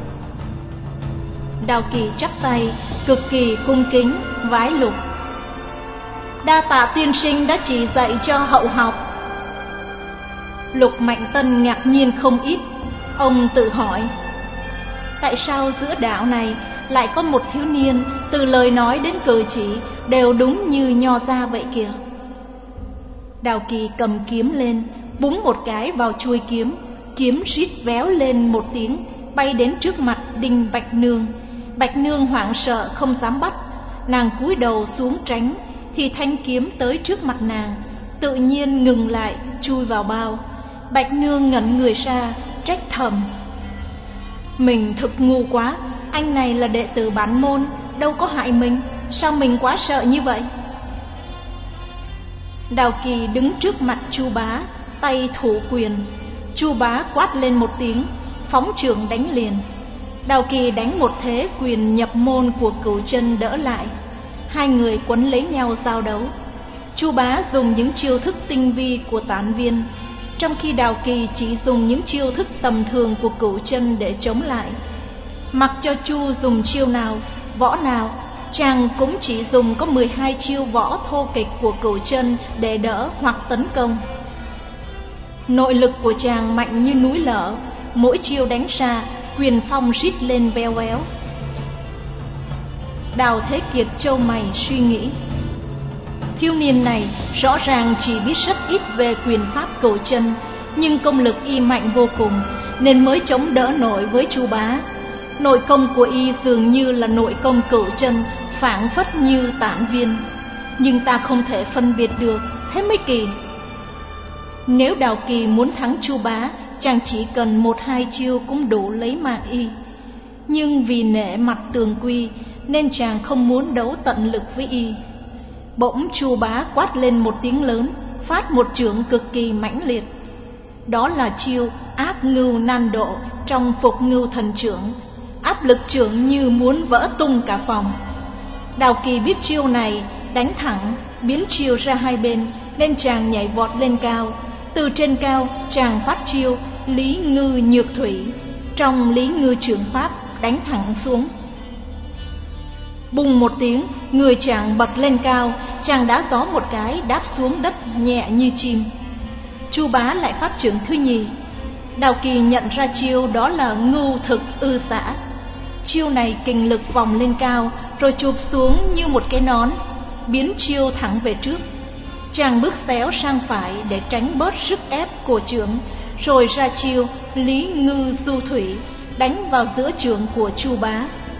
Đào Kỳ chắp tay, cực kỳ cung kính vái Lục. Đa tạ tiên sinh đã chỉ dạy cho hậu học. Lục Mạnh Tân ngạc nhiên không ít. Ông tự hỏi, tại sao giữa đạo này lại có một thiếu niên từ lời nói đến cử chỉ đều đúng như Nho gia vậy kìa. Đào Kỳ cầm kiếm lên, búng một cái vào chuôi kiếm, kiếm rít véo lên một tiếng, bay đến trước mặt Đinh Bạch Nương. Bạch Nương hoảng sợ không dám bắt, nàng cúi đầu xuống tránh, thì thanh kiếm tới trước mặt nàng, tự nhiên ngừng lại, chui vào bao. Bạch Nương ngẩn người ra, trách thầm: mình thực ngu quá, anh này là đệ tử bản môn, đâu có hại mình, sao mình quá sợ như vậy? Đào Kỳ đứng trước mặt Chu Bá, tay thủ quyền. Chu Bá quát lên một tiếng, phóng chưởng đánh liền. Đào Kỳ đánh một thế quyền nhập môn của Cửu Chân đỡ lại, hai người quấn lấy nhau giao đấu. Chu Bá dùng những chiêu thức tinh vi của Tán Viên, trong khi Đào Kỳ chỉ dùng những chiêu thức tầm thường của Cửu Chân để chống lại. Mặc cho Chu dùng chiêu nào, võ nào, chàng cũng chỉ dùng có mười hai chiêu võ thô kịch của Cửu Chân để đỡ hoặc tấn công. Nội lực của chàng mạnh như núi lở, mỗi chiêu đánh ra, quyền phong rít lên veo véo. Đào Thế Kiệt chau mày suy nghĩ, thiếu niên này rõ ràng chỉ biết rất ít về quyền pháp Cửu Chân, nhưng công lực y mạnh vô cùng, nên mới chống đỡ nổi với Chu Bá. Nội công của y dường như là nội công Cửu Chân, phảng phất như Tản Viên, nhưng ta không thể phân biệt được, thế mới kỳ. Nếu Đào Kỳ muốn thắng Chu Bá, chàng chỉ cần một hai chiêu cũng đủ lấy mạng y. Nhưng vì nể mặt tường quy, nên chàng không muốn đấu tận lực với y. Bỗng Chu Bá quát lên một tiếng lớn, phát một chưởng cực kỳ mãnh liệt. Đó là chiêu áp ngưu nan độ trong Phục Ngưu Thần Chưởng, áp lực chưởng như muốn vỡ tung cả phòng. Đào Kỳ biết chiêu này đánh thẳng, biến chiêu ra hai bên, nên chàng nhảy vọt lên cao. Từ trên cao chàng phát chiêu Lý Ngư Nhược Thủy, trong Lý Ngư Chưởng pháp đánh thẳng xuống. Bùng một tiếng, người chàng bật lên cao, chàng đá gió một cái đáp xuống đất nhẹ như chim. Chu Bá lại phát chưởng thứ nhì. Đào Kỳ nhận ra chiêu đó là Ngưu Thực Ư Xả. Chiêu này kình lực vòng lên cao, rồi chụp xuống như một cái nón, biến chiêu thẳng về trước. Chàng bước xéo sang phải để tránh bớt sức ép của chưởng, rồi ra chiêu Lý Ngư Du Thủy, đánh vào giữa chưởng của Chu Bá.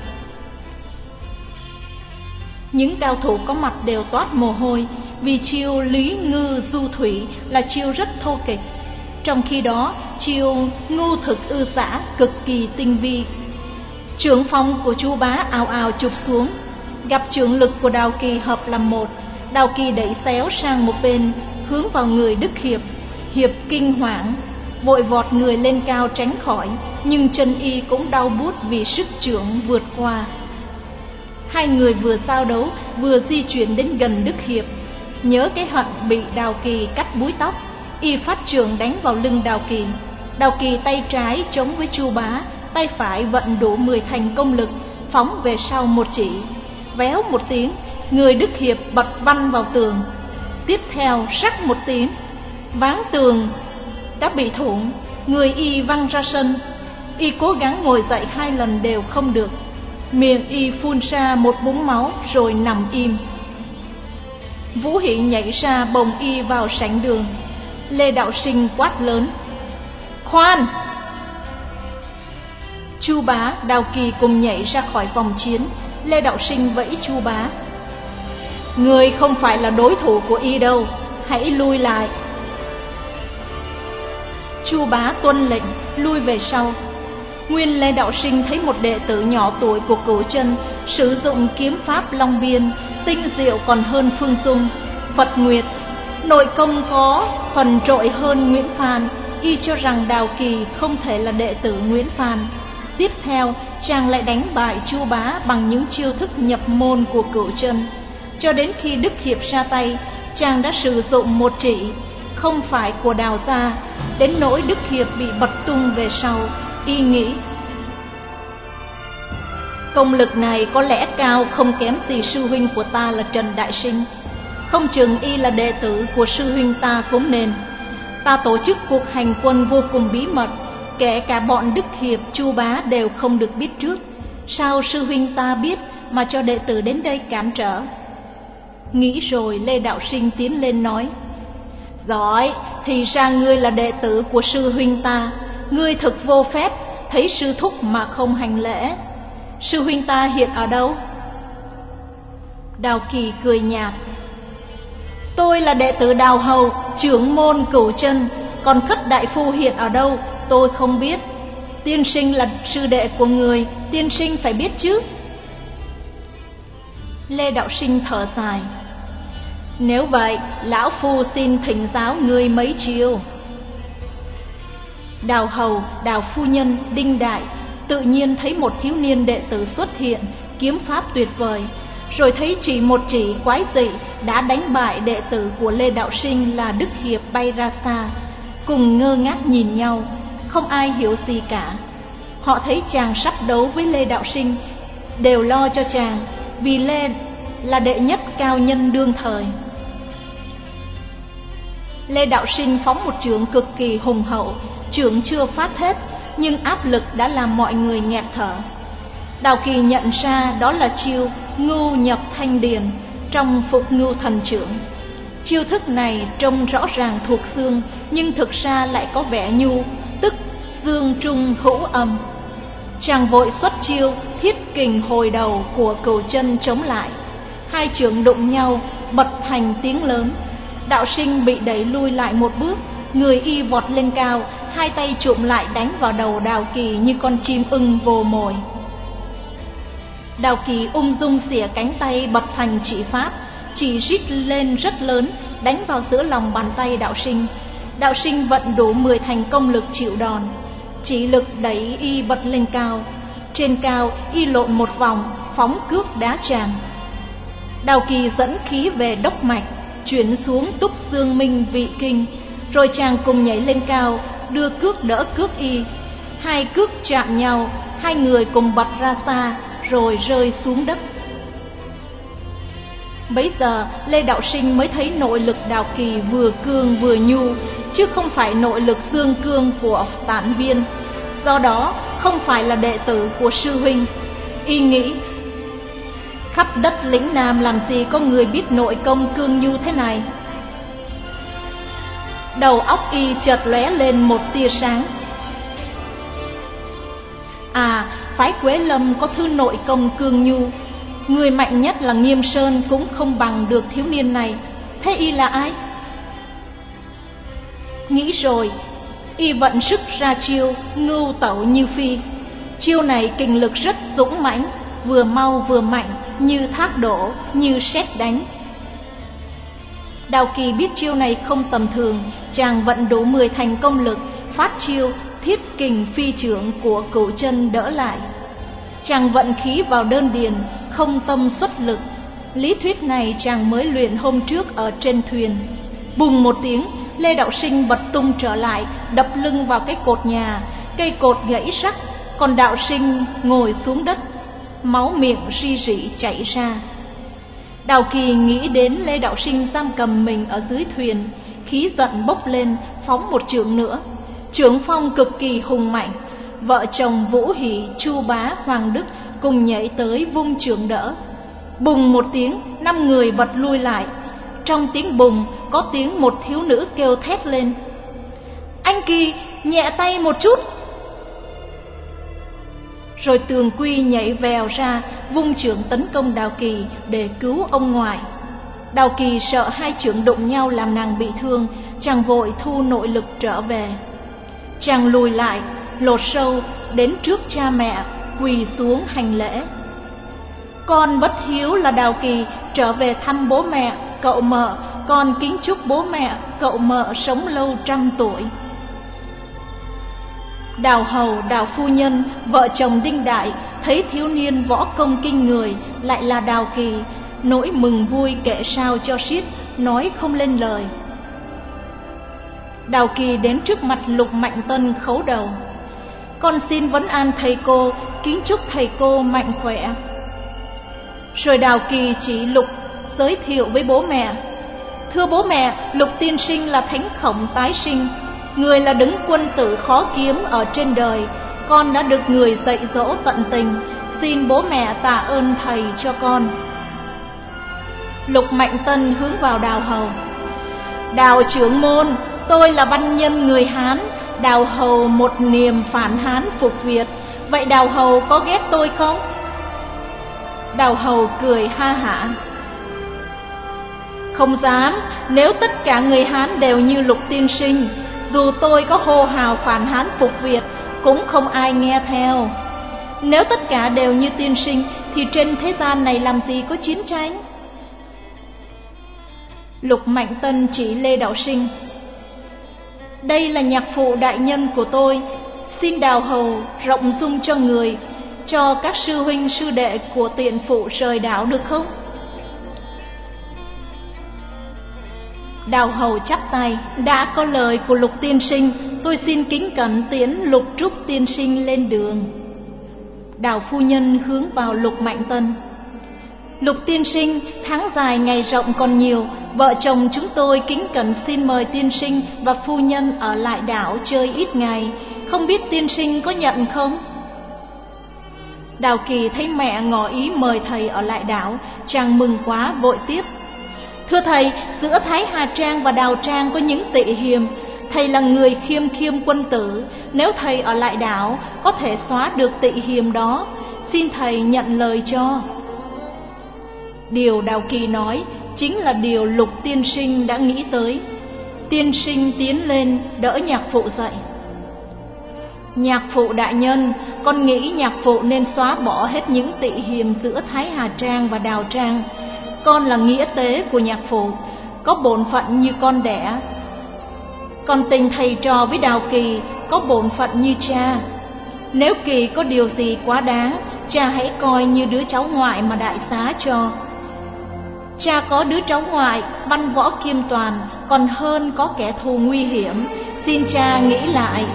Những cao thủ có mặt đều toát mồ hôi, vì chiêu Lý Ngư Du Thủy là chiêu rất thô kịch. Trong khi đó, chiêu Ngưu Thực Ư Xả cực kỳ tinh vi. Chưởng phong của Chu Bá ào ào chụp xuống, gặp chưởng lực của Đào Kỳ hợp làm một. Đào Kỳ đẩy xéo sang một bên, hướng vào người Đức Hiệp. Hiệp kinh hoảng, vội vọt người lên cao tránh khỏi, nhưng chân y cũng đau buốt vì sức chưởng vượt qua. Hai người vừa giao đấu, vừa di chuyển đến gần Đức Hiệp. Nhớ cái hận bị Đào Kỳ cắt búi tóc, y phát chưởng đánh vào lưng Đào Kỳ. Đào Kỳ tay trái chống với Chu Bá, tay phải vận đủ mười thành công lực, phóng về sau một chỉ. Véo một tiếng, người Đức Hiệp bật văng vào tường. Tiếp theo rắc một tiếng, ván tường đã bị thủng, người y văng ra sân. Y cố gắng ngồi dậy hai lần đều không được, miệng y phun ra một búng máu rồi nằm im. Vũ Hỷ nhảy ra bồng y vào sảnh đường. Lê Đạo Sinh quát lớn: khoan! Chu Bá, Đào Kỳ cùng nhảy ra khỏi vòng chiến. Lê Đạo Sinh vẫy Chu Bá: người không phải là đối thủ của y đâu, hãy lui lại. Chu Bá tuân lệnh lui về sau. Nguyên Lê Đạo Sinh thấy một đệ tử nhỏ tuổi của Cửu Chân sử dụng kiếm pháp Long Biên, tinh diệu còn hơn Phương Dung, Phật Nguyệt, nội công có phần trội hơn Nguyễn Phan. Y cho rằng Đào Kỳ không thể là đệ tử Nguyễn Phan. Tiếp theo, chàng lại đánh bại Chu Bá bằng những chiêu thức nhập môn của Cửu Chân. Cho đến khi Đức Hiệp ra tay, chàng đã sử dụng một chỉ không phải của Đào gia, đến nỗi Đức Hiệp bị bật tung về sau. Y nghĩ công lực này có lẽ cao không kém gì sư huynh của ta là Trần Đại Sinh. Không chừng y là đệ tử của sư huynh ta cũng nên. Ta tổ chức cuộc hành quân vô cùng bí mật, kể cả bọn Đức Hiệp, Chu Bá đều không được biết trước. Sao sư huynh ta biết mà cho đệ tử đến đây cản trở? Nghĩ rồi Lê Đạo Sinh tiến lên nói: Giỏi, thì ra ngươi là đệ tử của sư huynh ta. Ngươi thực vô phép, thấy sư thúc mà không hành lễ. Sư huynh ta hiện ở đâu? Đào Kỳ cười nhạt: Tôi là đệ tử Đào Hầu, trưởng môn Cửu Chân. Còn Khất đại phu hiện ở đâu tôi không biết. Tiên sinh là sư đệ của người, tiên sinh phải biết chứ. Lê Đạo Sinh thở dài: Nếu vậy, lão phu xin thỉnh giáo ngươi mấy chiêu. Đào Hầu, Đào phu nhân, Đinh Đại tự nhiên thấy một thiếu niên đệ tử xuất hiện, kiếm pháp tuyệt vời, rồi thấy chỉ một chỉ quái dị đã đánh bại đệ tử của Lê Đạo Sinh là Đức Hiệp bay ra xa, cùng ngơ ngác nhìn nhau, không ai hiểu gì cả. Họ thấy chàng sắp đấu với Lê Đạo Sinh, đều lo cho chàng, vì Lê là đệ nhất cao nhân đương thời. Lê Đạo Sinh phóng một chưởng cực kỳ hùng hậu, chưởng chưa phát hết, nhưng áp lực đã làm mọi người nghẹt thở. Đào Kỳ nhận ra đó là chiêu Ngưu nhập thanh điền trong Phục Ngưu thần chưởng. Chiêu thức này trông rõ ràng thuộc dương, nhưng thực ra lại có vẻ nhu, tức dương trung hữu âm. Chàng vội xuất chiêu Thiết Kình hồi đầu của Cửu Chân chống lại. Hai chưởng đụng nhau, bật thành tiếng lớn. Đạo Sinh bị đẩy lui lại một bước, người y vọt lên cao, hai tay chụm lại đánh vào đầu Đào Kỳ như con chim ưng vồ mồi. Đào Kỳ ung dung xỉa cánh tay bật thành chỉ pháp, chỉ rít lên rất lớn, đánh vào giữa lòng bàn tay Đạo Sinh. Đạo Sinh vận đủ mười thành công lực chịu đòn, chỉ lực đẩy y bật lên cao. Trên cao y lộn một vòng, phóng cước đá tràn. Đào Kỳ dẫn khí về đốc mạch, chuyển xuống Túc Dương Minh vị kinh, rồi chàng cùng nhảy lên cao, đưa cước đỡ cước y. Hai cước chạm nhau, hai người cùng bật ra xa, rồi rơi xuống đất. Bấy giờ Lê Đạo Sinh mới thấy nội lực Đào Kỳ vừa cương vừa nhu, chứ không phải nội lực dương cương của Tản Viên, do đó không phải là đệ tử của sư huynh. Y nghĩ khắp đất lĩnh Nam làm gì có người biết nội công cương nhu thế này. Đầu óc y chợt lóe lên một tia sáng. À, phái Quế Lâm có thứ nội công cương nhu, người mạnh nhất là Nghiêm Sơn cũng không bằng được thiếu niên này. Thế y là ai? Nghĩ rồi, y vận sức ra chiêu Ngưu Tẩu Như Phi. Chiêu này kình lực rất dũng mãnh, vừa mau vừa mạnh, như thác đổ, như sét đánh. Đào Kỳ biết chiêu này không tầm thường, chàng vận đủ mười thành công lực, phát chiêu Thiết Kình phi chưởng của Cửu Chân đỡ lại. Chàng vận khí vào đơn điền, không tâm xuất lực. Lý thuyết này chàng mới luyện hôm trước ở trên thuyền. Bùng một tiếng, Lê Đạo Sinh bật tung trở lại, đập lưng vào cái cột nhà. Cây cột gãy rắc, còn Đạo Sinh ngồi xuống đất, máu miệng ri rỉ chảy ra. Đào Kỳ nghĩ đến Lê Đạo Sinh giam cầm mình ở dưới thuyền, khí giận bốc lên, phóng một chưởng nữa. Chưởng phong cực kỳ hùng mạnh. Vợ chồng Vũ Hỷ, Chu Bá, Hoàng Đức cùng nhảy tới vung chưởng đỡ. Bùng một tiếng, năm người bật lui lại. Trong tiếng bùng có tiếng một thiếu nữ kêu thét lên: Anh Kỳ, nhẹ tay một chút. Rồi Tường Quy nhảy vèo ra, vung chưởng tấn công Đào Kỳ để cứu ông ngoại. Đào Kỳ sợ hai chưởng đụng nhau làm nàng bị thương, chàng vội thu nội lực trở về. Chàng lùi lại, lột sâu đến trước cha mẹ, quỳ xuống hành lễ. Con bất hiếu là Đào Kỳ, trở về thăm bố mẹ, cậu mợ. Con kính chúc bố mẹ, cậu mợ sống lâu trăm tuổi. Đào hầu, Đào phu nhân, vợ chồng Đinh Đại thấy thiếu niên võ công kinh người lại là Đào Kỳ, nỗi mừng vui kể sao cho xiết, nói không lên lời. Đào Kỳ đến trước mặt Lục Mạnh Tân khấu đầu: "Con xin vấn an thầy cô, kính chúc thầy cô mạnh khỏe." Rồi Đào Kỳ chỉ Lục giới thiệu với bố mẹ: "Thưa bố mẹ, Lục tiên sinh là thánh khổng tái sinh, người là đứng quân tử khó kiếm ở trên đời. Con đã được người dạy dỗ tận tình, xin bố mẹ tạ ơn thầy cho con." Lục Mạnh Tân hướng vào Đào hầu: "Đào trưởng môn, tôi là văn nhân người Hán, Đào hầu một niềm phản Hán phục Việt, vậy Đào hầu có ghét tôi không?" Đào hầu cười ha hả: "Không dám, nếu tất cả người Hán đều như Lục tiên sinh, dù tôi có hô hào phản Hán phục Việt cũng không ai nghe theo. Nếu tất cả đều như tiên sinh thì trên thế gian này làm gì có chiến tranh?" Lục Mạnh Tân chỉ Lê Đạo Sinh: "Đây là nhạc phụ đại nhân của tôi, xin Đào hầu rộng dung cho người, cho các sư huynh sư đệ của tiện phụ rời đảo được không?" Đào hầu chắp tay: "Đã có lời của Lục tiên sinh, tôi xin kính cẩn tiễn Lục Trúc tiên sinh lên đường." Đào phu nhân hướng vào Lục Mạnh Tân: "Lục tiên sinh, tháng dài ngày rộng còn nhiều, vợ chồng chúng tôi kính cẩn xin mời tiên sinh và phu nhân ở lại đảo chơi ít ngày, không biết tiên sinh có nhận không?" Đào Kỳ thấy mẹ ngỏ ý mời thầy ở lại đảo, chàng mừng quá vội tiếp: "Thưa thầy, giữa Thái Hà Trang và Đào Trang có những tị hiềm, thầy là người khiêm khiêm quân tử, nếu thầy ở lại đảo có thể xóa được tị hiềm đó, xin thầy nhận lời cho." Điều Đào Kỳ nói chính là điều Lục tiên sinh đã nghĩ tới. Tiên sinh tiến lên đỡ nhạc phụ dậy: "Nhạc phụ đại nhân, con nghĩ nhạc phụ nên xóa bỏ hết những tị hiềm giữa Thái Hà Trang và Đào Trang. Con là nghĩa tế của nhạc phụ, có bổn phận như con đẻ. Còn tình thầy trò với Đào Kỳ có bổn phận như cha. Nếu Kỳ có điều gì quá đáng, cha hãy coi như đứa cháu ngoại mà đại xá cho. Cha có đứa cháu ngoại văn võ kiêm toàn, còn hơn có kẻ thù nguy hiểm, xin cha nghĩ lại."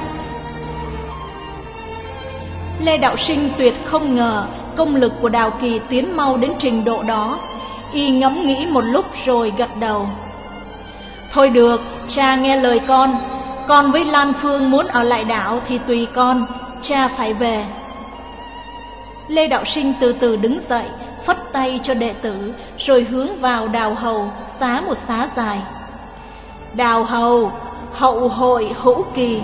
Lê Đạo Sinh tuyệt không ngờ công lực của Đào Kỳ tiến mau đến trình độ đó. Y ngẫm nghĩ một lúc rồi gật đầu: "Thôi được, cha nghe lời con. Con với Lan Phương muốn ở lại đảo thì tùy con, cha phải về." Lê Đạo Sinh từ từ đứng dậy, phất tay cho đệ tử, rồi hướng vào Đào hầu xá một xá dài: "Đào hầu, hậu hội hữu kỳ."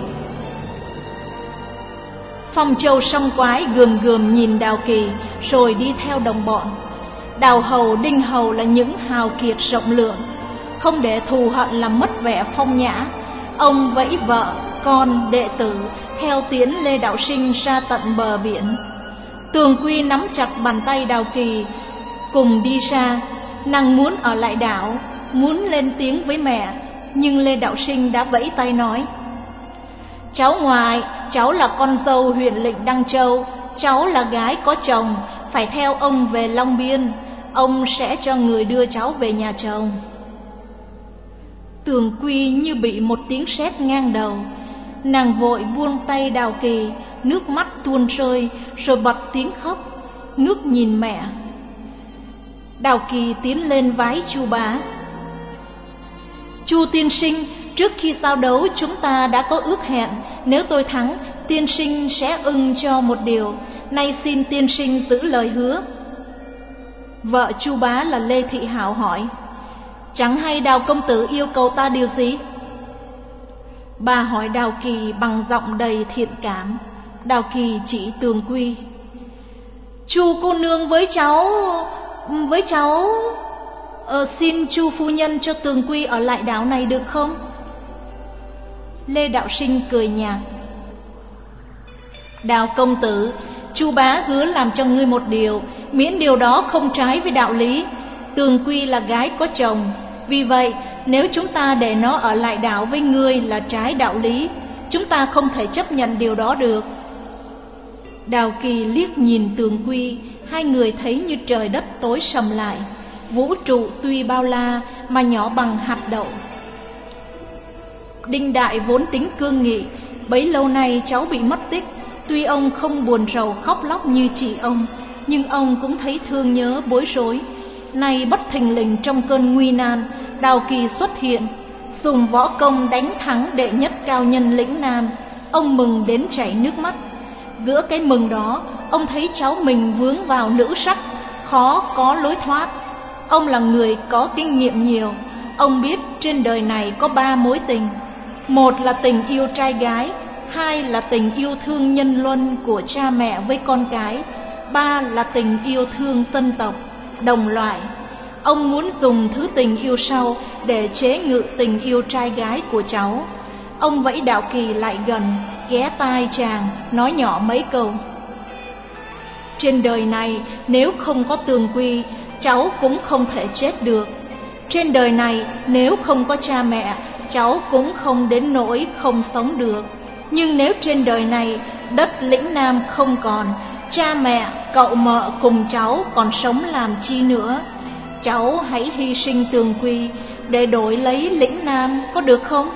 Phong Châu Song Quái gườm gườm nhìn Đào Kỳ rồi đi theo đồng bọn. Đào hầu, Đinh hầu là những hào kiệt rộng lượng, không để thù hận làm mất vẻ phong nhã. Ông vẫy vợ, con, đệ tử theo tiến Lê Đạo Sinh ra tận bờ biển. Tường Quy nắm chặt bàn tay Đào Kỳ cùng đi ra. Nàng muốn ở lại đảo, muốn lên tiếng với mẹ, nhưng Lê Đạo Sinh đã vẫy tay nói: "Cháu ngoại, cháu là con dâu huyện lệnh Đăng Châu, cháu là gái có chồng, phải theo ông về Long Biên, ông sẽ cho người đưa cháu về nhà chồng." Tường Quy như bị một tiếng sét ngang đầu. Nàng vội buông tay Đào Kỳ, nước mắt tuôn rơi, rồi bật tiếng khóc, ngước nhìn mẹ. Đào Kỳ tiến lên vái Chu Bá: "Chu tiên sinh, trước khi giao đấu chúng ta đã có ước hẹn, nếu tôi thắng, tiên sinh sẽ ưng cho một điều, nay xin tiên sinh giữ lời hứa." Vợ Chu Bá là Lê Thị Hảo hỏi: "Chẳng hay Đào công tử yêu cầu ta điều gì?" Bà hỏi Đào Kỳ bằng giọng đầy thiện cảm. Đào Kỳ chỉ Tường Quy: "Chu cô nương với cháu, với cháu, ờ, xin Chu phu nhân cho Tường Quy ở lại đảo này được không?" Lê Đạo Sinh cười nhạt: "Đào công tử, Chu bá hứa làm cho ngươi một điều, miễn điều đó không trái với đạo lý. Tường Quy là gái có chồng, vì vậy nếu chúng ta để nó ở lại đảo với ngươi là trái đạo lý. chúng ta không thể chấp nhận điều đó được. Đào Kỳ liếc nhìn Tường Quy, hai người thấy như trời đất tối sầm lại. Vũ trụ tuy bao la mà nhỏ bằng hạt đậu. Đinh Đại vốn tính cương nghị, bấy lâu nay cháu bị mất tích. Tuy ông không buồn rầu khóc lóc như chị ông, nhưng ông cũng thấy thương nhớ bối rối. Nay bất thình lình trong cơn nguy nan, Đào Kỳ xuất hiện, dùng võ công đánh thắng đệ nhất cao nhân lĩnh Nam. Ông mừng đến chảy nước mắt. Giữa cái mừng đó, ông thấy cháu mình vướng vào nữ sắc, khó có lối thoát. Ông là người có kinh nghiệm nhiều, ông biết trên đời này có ba mối tình. Một là tình yêu trai gái, hai là tình yêu thương nhân luân của cha mẹ với con cái, ba là tình yêu thương dân tộc, đồng loại. Ông muốn dùng thứ tình yêu sau để chế ngự tình yêu trai gái của cháu. Ông vẫy Đào Kỳ lại gần, ghé tai chàng, nói nhỏ mấy câu. Trên đời này nếu không có Tường Quy, cháu cũng không thể chết được. Trên đời này nếu không có cha mẹ, cháu cũng không đến nỗi không sống được. Nhưng nếu trên đời này đất lĩnh Nam không còn, cha mẹ, cậu mợ cùng cháu còn sống làm chi nữa? Cháu hãy hy sinh Tường Quy để đổi lấy lĩnh Nam, có được không?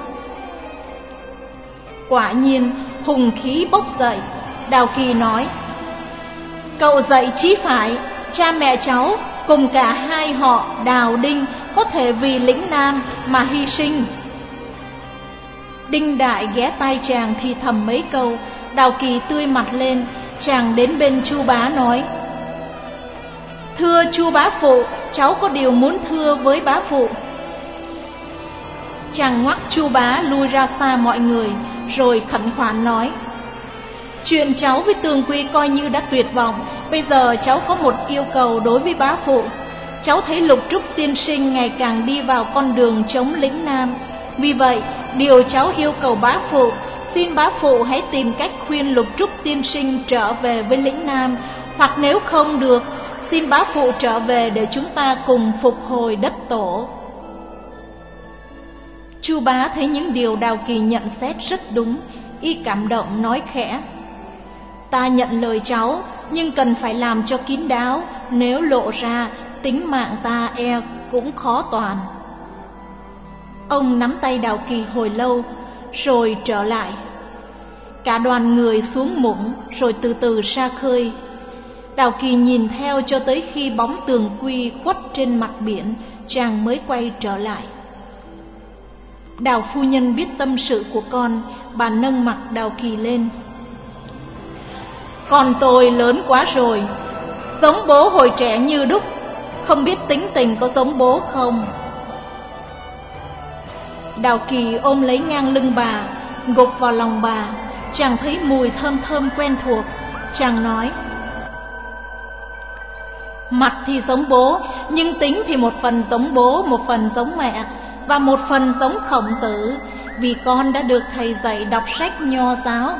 Quả nhiên hùng khí bốc dậy. Đào Kỳ nói: cậu dạy chí phải, cha mẹ cháu cùng cả hai họ Đào Đinh có thể vì lĩnh Nam mà hy sinh. Đinh Đại ghé tai chàng thì thầm mấy câu. Đào Kỳ tươi mặt lên, chàng đến bên Chu Bá nói: thưa Chu bá phụ, cháu có điều muốn thưa với bá phụ. Chàng ngoắc Chu Bá lui ra xa mọi người, rồi khẩn khoản nói: chuyện cháu với Tường Quy coi như đã tuyệt vọng. Bây giờ cháu có một yêu cầu đối với bá phụ. Cháu thấy Lục Trúc tiên sinh ngày càng đi vào con đường chống lĩnh Nam. Vì vậy, điều cháu yêu cầu bá phụ, xin bá phụ hãy tìm cách khuyên Lục Trúc tiên sinh trở về với lĩnh Nam. Hoặc nếu không được, xin bá phụ trở về để chúng ta cùng phục hồi đất tổ. Chu Bá thấy những điều Đào Kỳ nhận xét rất đúng, y cảm động nói khẽ: ta nhận lời cháu, nhưng cần phải làm cho kín đáo, nếu lộ ra tính mạng ta e cũng khó toàn. Ông nắm tay Đào Kỳ hồi lâu, rồi trở lại. Cả đoàn người xuống mũng, rồi từ từ ra khơi. Đào Kỳ nhìn theo cho tới khi bóng Tường Quy khuất trên mặt biển, chàng mới quay trở lại. Đào phu nhân biết tâm sự của con, bà nâng mặt Đào Kỳ lên. Con tôi lớn quá rồi, giống bố hồi trẻ như đúc, không biết tính tình có giống bố không. Đào Kỳ ôm lấy ngang lưng bà, gục vào lòng bà. Chàng thấy mùi thơm thơm quen thuộc. Chàng nói: mặt thì giống bố, nhưng tính thì một phần giống bố, một phần giống mẹ, và một phần giống Khổng Tử, vì con đã được thầy dạy đọc sách nho giáo.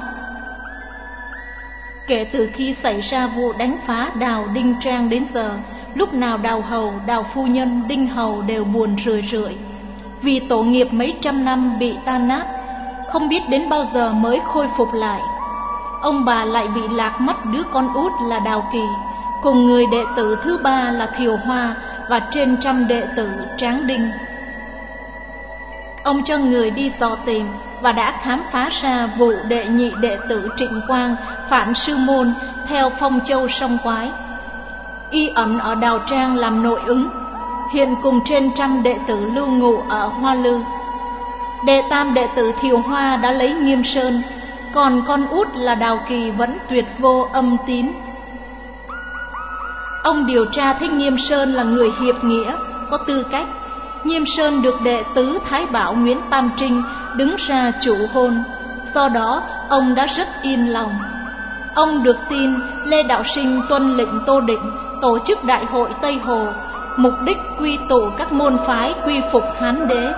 Kể từ khi xảy ra vụ đánh phá Đào Đinh Trang đến giờ, lúc nào Đào hầu, Đào phu nhân, Đinh hầu đều buồn rười rượi, vì tổ nghiệp mấy trăm năm bị tan nát, không biết đến bao giờ mới khôi phục lại. Ông bà lại bị lạc mất đứa con út là Đào Kỳ, cùng người đệ tử thứ ba là Thiều Hoa, và trên trăm đệ tử Tráng Đinh. Ông cho người đi dò tìm và đã khám phá ra vụ đệ nhị đệ tử Trịnh Quang phản sư môn theo phong châu sông Quái. Y ẩn ở Đào Trang làm nội ứng, hiện cùng trên trăm đệ tử lưu ngụ ở Hoa Lư. Đệ tam đệ tử Thiều Hoa đã lấy Nghiêm Sơn, còn con út là Đào Kỳ vẫn tuyệt vô âm tín. Ông điều tra thấy Nghiêm Sơn là người hiệp nghĩa, có tư cách. Nghiêm Sơn được đệ tứ Thái Bảo Nguyễn Tam Trinh đứng ra chủ hôn, do đó ông đã rất yên lòng. Ông được tin Lê Đạo Sinh tuân lệnh Tô Định tổ chức đại hội Tây Hồ, mục đích quy tụ các môn phái quy phục Hán đế.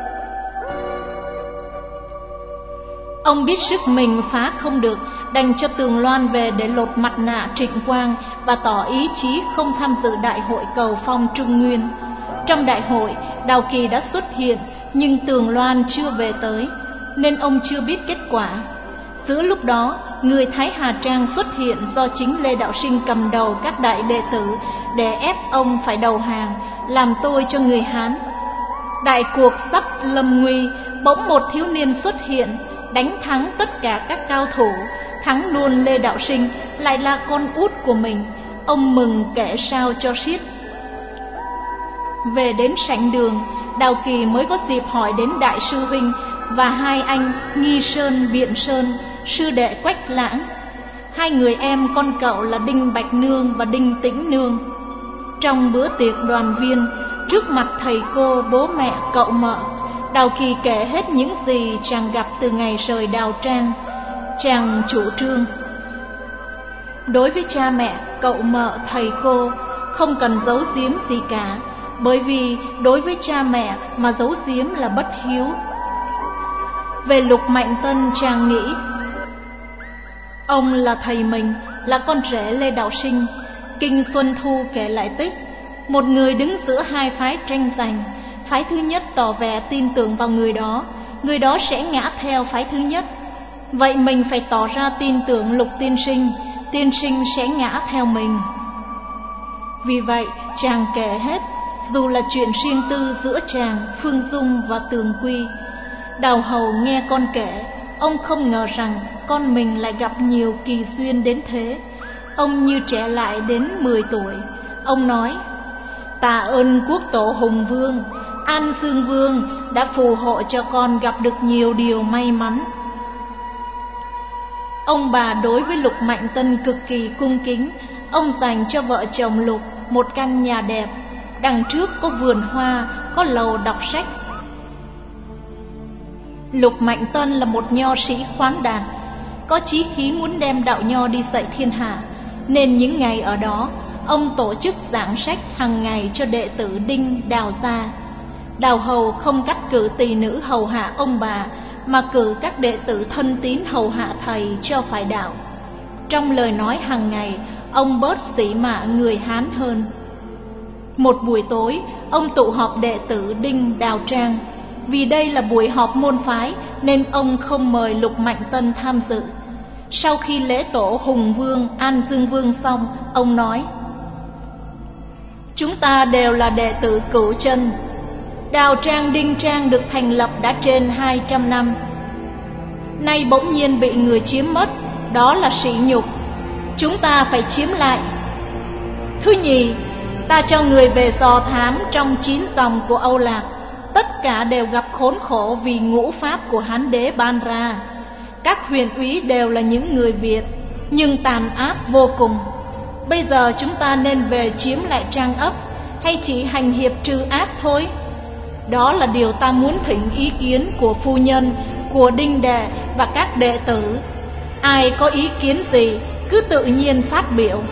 Ông biết sức mình phá không được, đành cho Tường Loan về để lột mặt nạ Trịnh Quang và tỏ ý chí không tham dự đại hội cầu phong Trung Nguyên. Trong đại hội, Đào Kỳ đã xuất hiện, nhưng Tường Loan chưa về tới. nên ông chưa biết kết quả. Giữa lúc đó, người Thái Hà Trang xuất hiện do chính Lê Đạo Sinh cầm đầu các đại đệ tử để ép ông phải đầu hàng, làm tôi cho người Hán. Đại cuộc sắp lâm nguy, bỗng một thiếu niên xuất hiện, đánh thắng tất cả các cao thủ, thắng luôn Lê Đạo Sinh, lại là con út của mình. Ông mừng kể sao cho xiết. Về đến sảnh đường, Đào Kỳ mới có dịp hỏi đến đại sư huynh và hai anh Nghi Sơn, Biện Sơn, sư đệ Quách Lãng. Hai người em con cậu là Đinh Bạch Nương và Đinh Tĩnh Nương. Trong bữa tiệc đoàn viên, trước mặt thầy cô, bố mẹ, cậu mợ, Đào Kỳ kể hết những gì chàng gặp từ ngày rời Đào Trang. Chàng chủ trương: đối với cha mẹ, cậu mợ, thầy cô, không cần giấu giếm gì cả, bởi vì đối với cha mẹ mà giấu giếm là bất hiếu. Về Lục Mạnh Tân, chàng nghĩ ông là thầy mình, là con rể Lê Đạo Sinh. Kinh Xuân Thu kể lại tích: một người đứng giữa hai phái tranh giành, phái thứ nhất tỏ vẻ tin tưởng vào người đó, người đó sẽ ngã theo phái thứ nhất. Vậy mình phải tỏ ra tin tưởng Lục tiên sinh, tiên sinh sẽ ngã theo mình. Vì vậy chàng kể hết, dù là chuyện riêng tư giữa chàng, Phương Dung và Tường Quy. Đào Hầu nghe con kể, ông không ngờ rằng con mình lại gặp nhiều kỳ duyên đến thế. Ông như trẻ lại đến mười tuổi. Ông nói: tạ ơn quốc tổ Hùng Vương, An Dương Vương đã phù hộ cho con gặp được nhiều điều may mắn. Ông bà đối với Lục Mạnh Tân cực kỳ cung kính. Ông dành cho vợ chồng Lục một căn nhà đẹp, đằng trước có vườn hoa, có lầu đọc sách. Lục Mạnh Tân là một nho sĩ khoáng đạt, có chí khí muốn đem đạo nho đi dạy thiên hạ, nên những ngày ở đó, ông tổ chức giảng sách hàng ngày cho đệ tử Đinh, Đào gia. Đào Hầu không cắt cử tỳ nữ hầu hạ ông bà, mà cử các đệ tử thân tín hầu hạ thầy cho phải đạo. Trong lời nói hàng ngày, ông bớt sỉ mạ người Hán hơn. Một buổi tối, ông tụ họp đệ tử Đinh, Đào Trang. Vì đây là buổi họp môn phái nên ông không mời Lục Mạnh Tân tham dự. Sau khi lễ tổ Hùng Vương, An Dương Vương xong, ông nói: chúng ta đều là đệ tử Cửu Chân. Đào Trang, Đinh Trang được thành lập đã trên hai trăm năm. Nay bỗng nhiên bị người chiếm mất, đó là sỉ nhục. Chúng ta phải chiếm lại. Thứ nhì, ta cho người về dò thám trong chín dòng của Âu Lạc, tất cả đều gặp khốn khổ vì ngũ pháp của Hán đế ban ra. Các huyền úy đều là những người Việt, nhưng tàn ác vô cùng. Bây giờ chúng ta nên về chiếm lại Trang ấp, hay chỉ hành hiệp trừ ác thôi? Đó là điều ta muốn thỉnh ý kiến của phu nhân, của Đinh đệ và các đệ tử. Ai có ý kiến gì cứ tự nhiên phát biểu.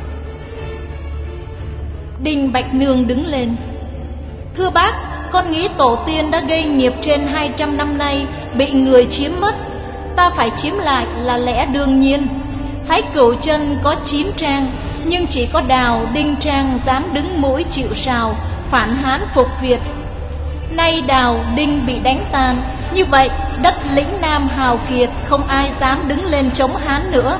Đinh Bạch Nương đứng lên: thưa bác, con nghĩ tổ tiên đã gây nghiệp trên hai trăm năm nay, bị người chiếm mất. Ta phải chiếm lại là lẽ đương nhiên. Phái Cửu Chân có chín trang, nhưng chỉ có Đào, Đinh Trang dám đứng mũi chịu sào, phản Hán phục Việt. Nay Đào, Đinh bị đánh tan, như vậy đất lĩnh Nam hào kiệt, không ai dám đứng lên chống Hán nữa.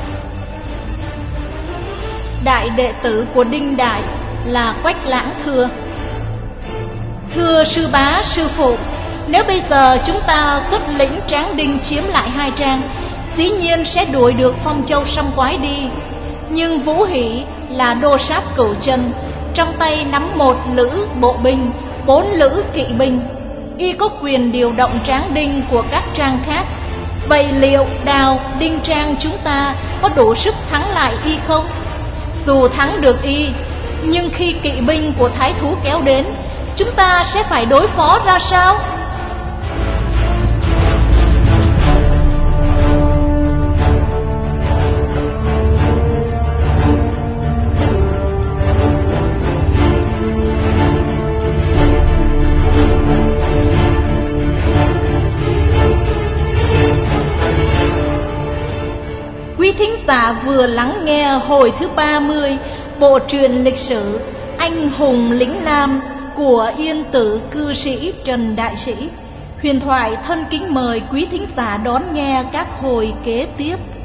Đại đệ tử của Đinh Đại là Quách Lãng thưa: thưa sư bá, sư phụ, nếu bây giờ chúng ta xuất lĩnh Tráng Đinh chiếm lại hai trang, dĩ nhiên sẽ đuổi được Phong Châu Song Quái đi. Nhưng Vũ Hỷ là đô sát Cửu Chân, trong tay nắm một lữ bộ binh, bốn lữ kỵ binh, y có quyền điều động Tráng Đinh của các trang khác. Vậy liệu Đào, Đinh Trang chúng ta có đủ sức thắng lại y không? Dù thắng được y, nhưng khi kỵ binh của Thái Thú kéo đến, chúng ta sẽ phải đối phó ra sao? Quý thính giả vừa lắng nghe hồi thứ ba mươi bộ truyện lịch sử Anh hùng lĩnh Nam của Yên Tử cư sĩ Trần Đại Sĩ. Huyền thoại thân kính mời quý thính giả đón nghe các hồi kế tiếp.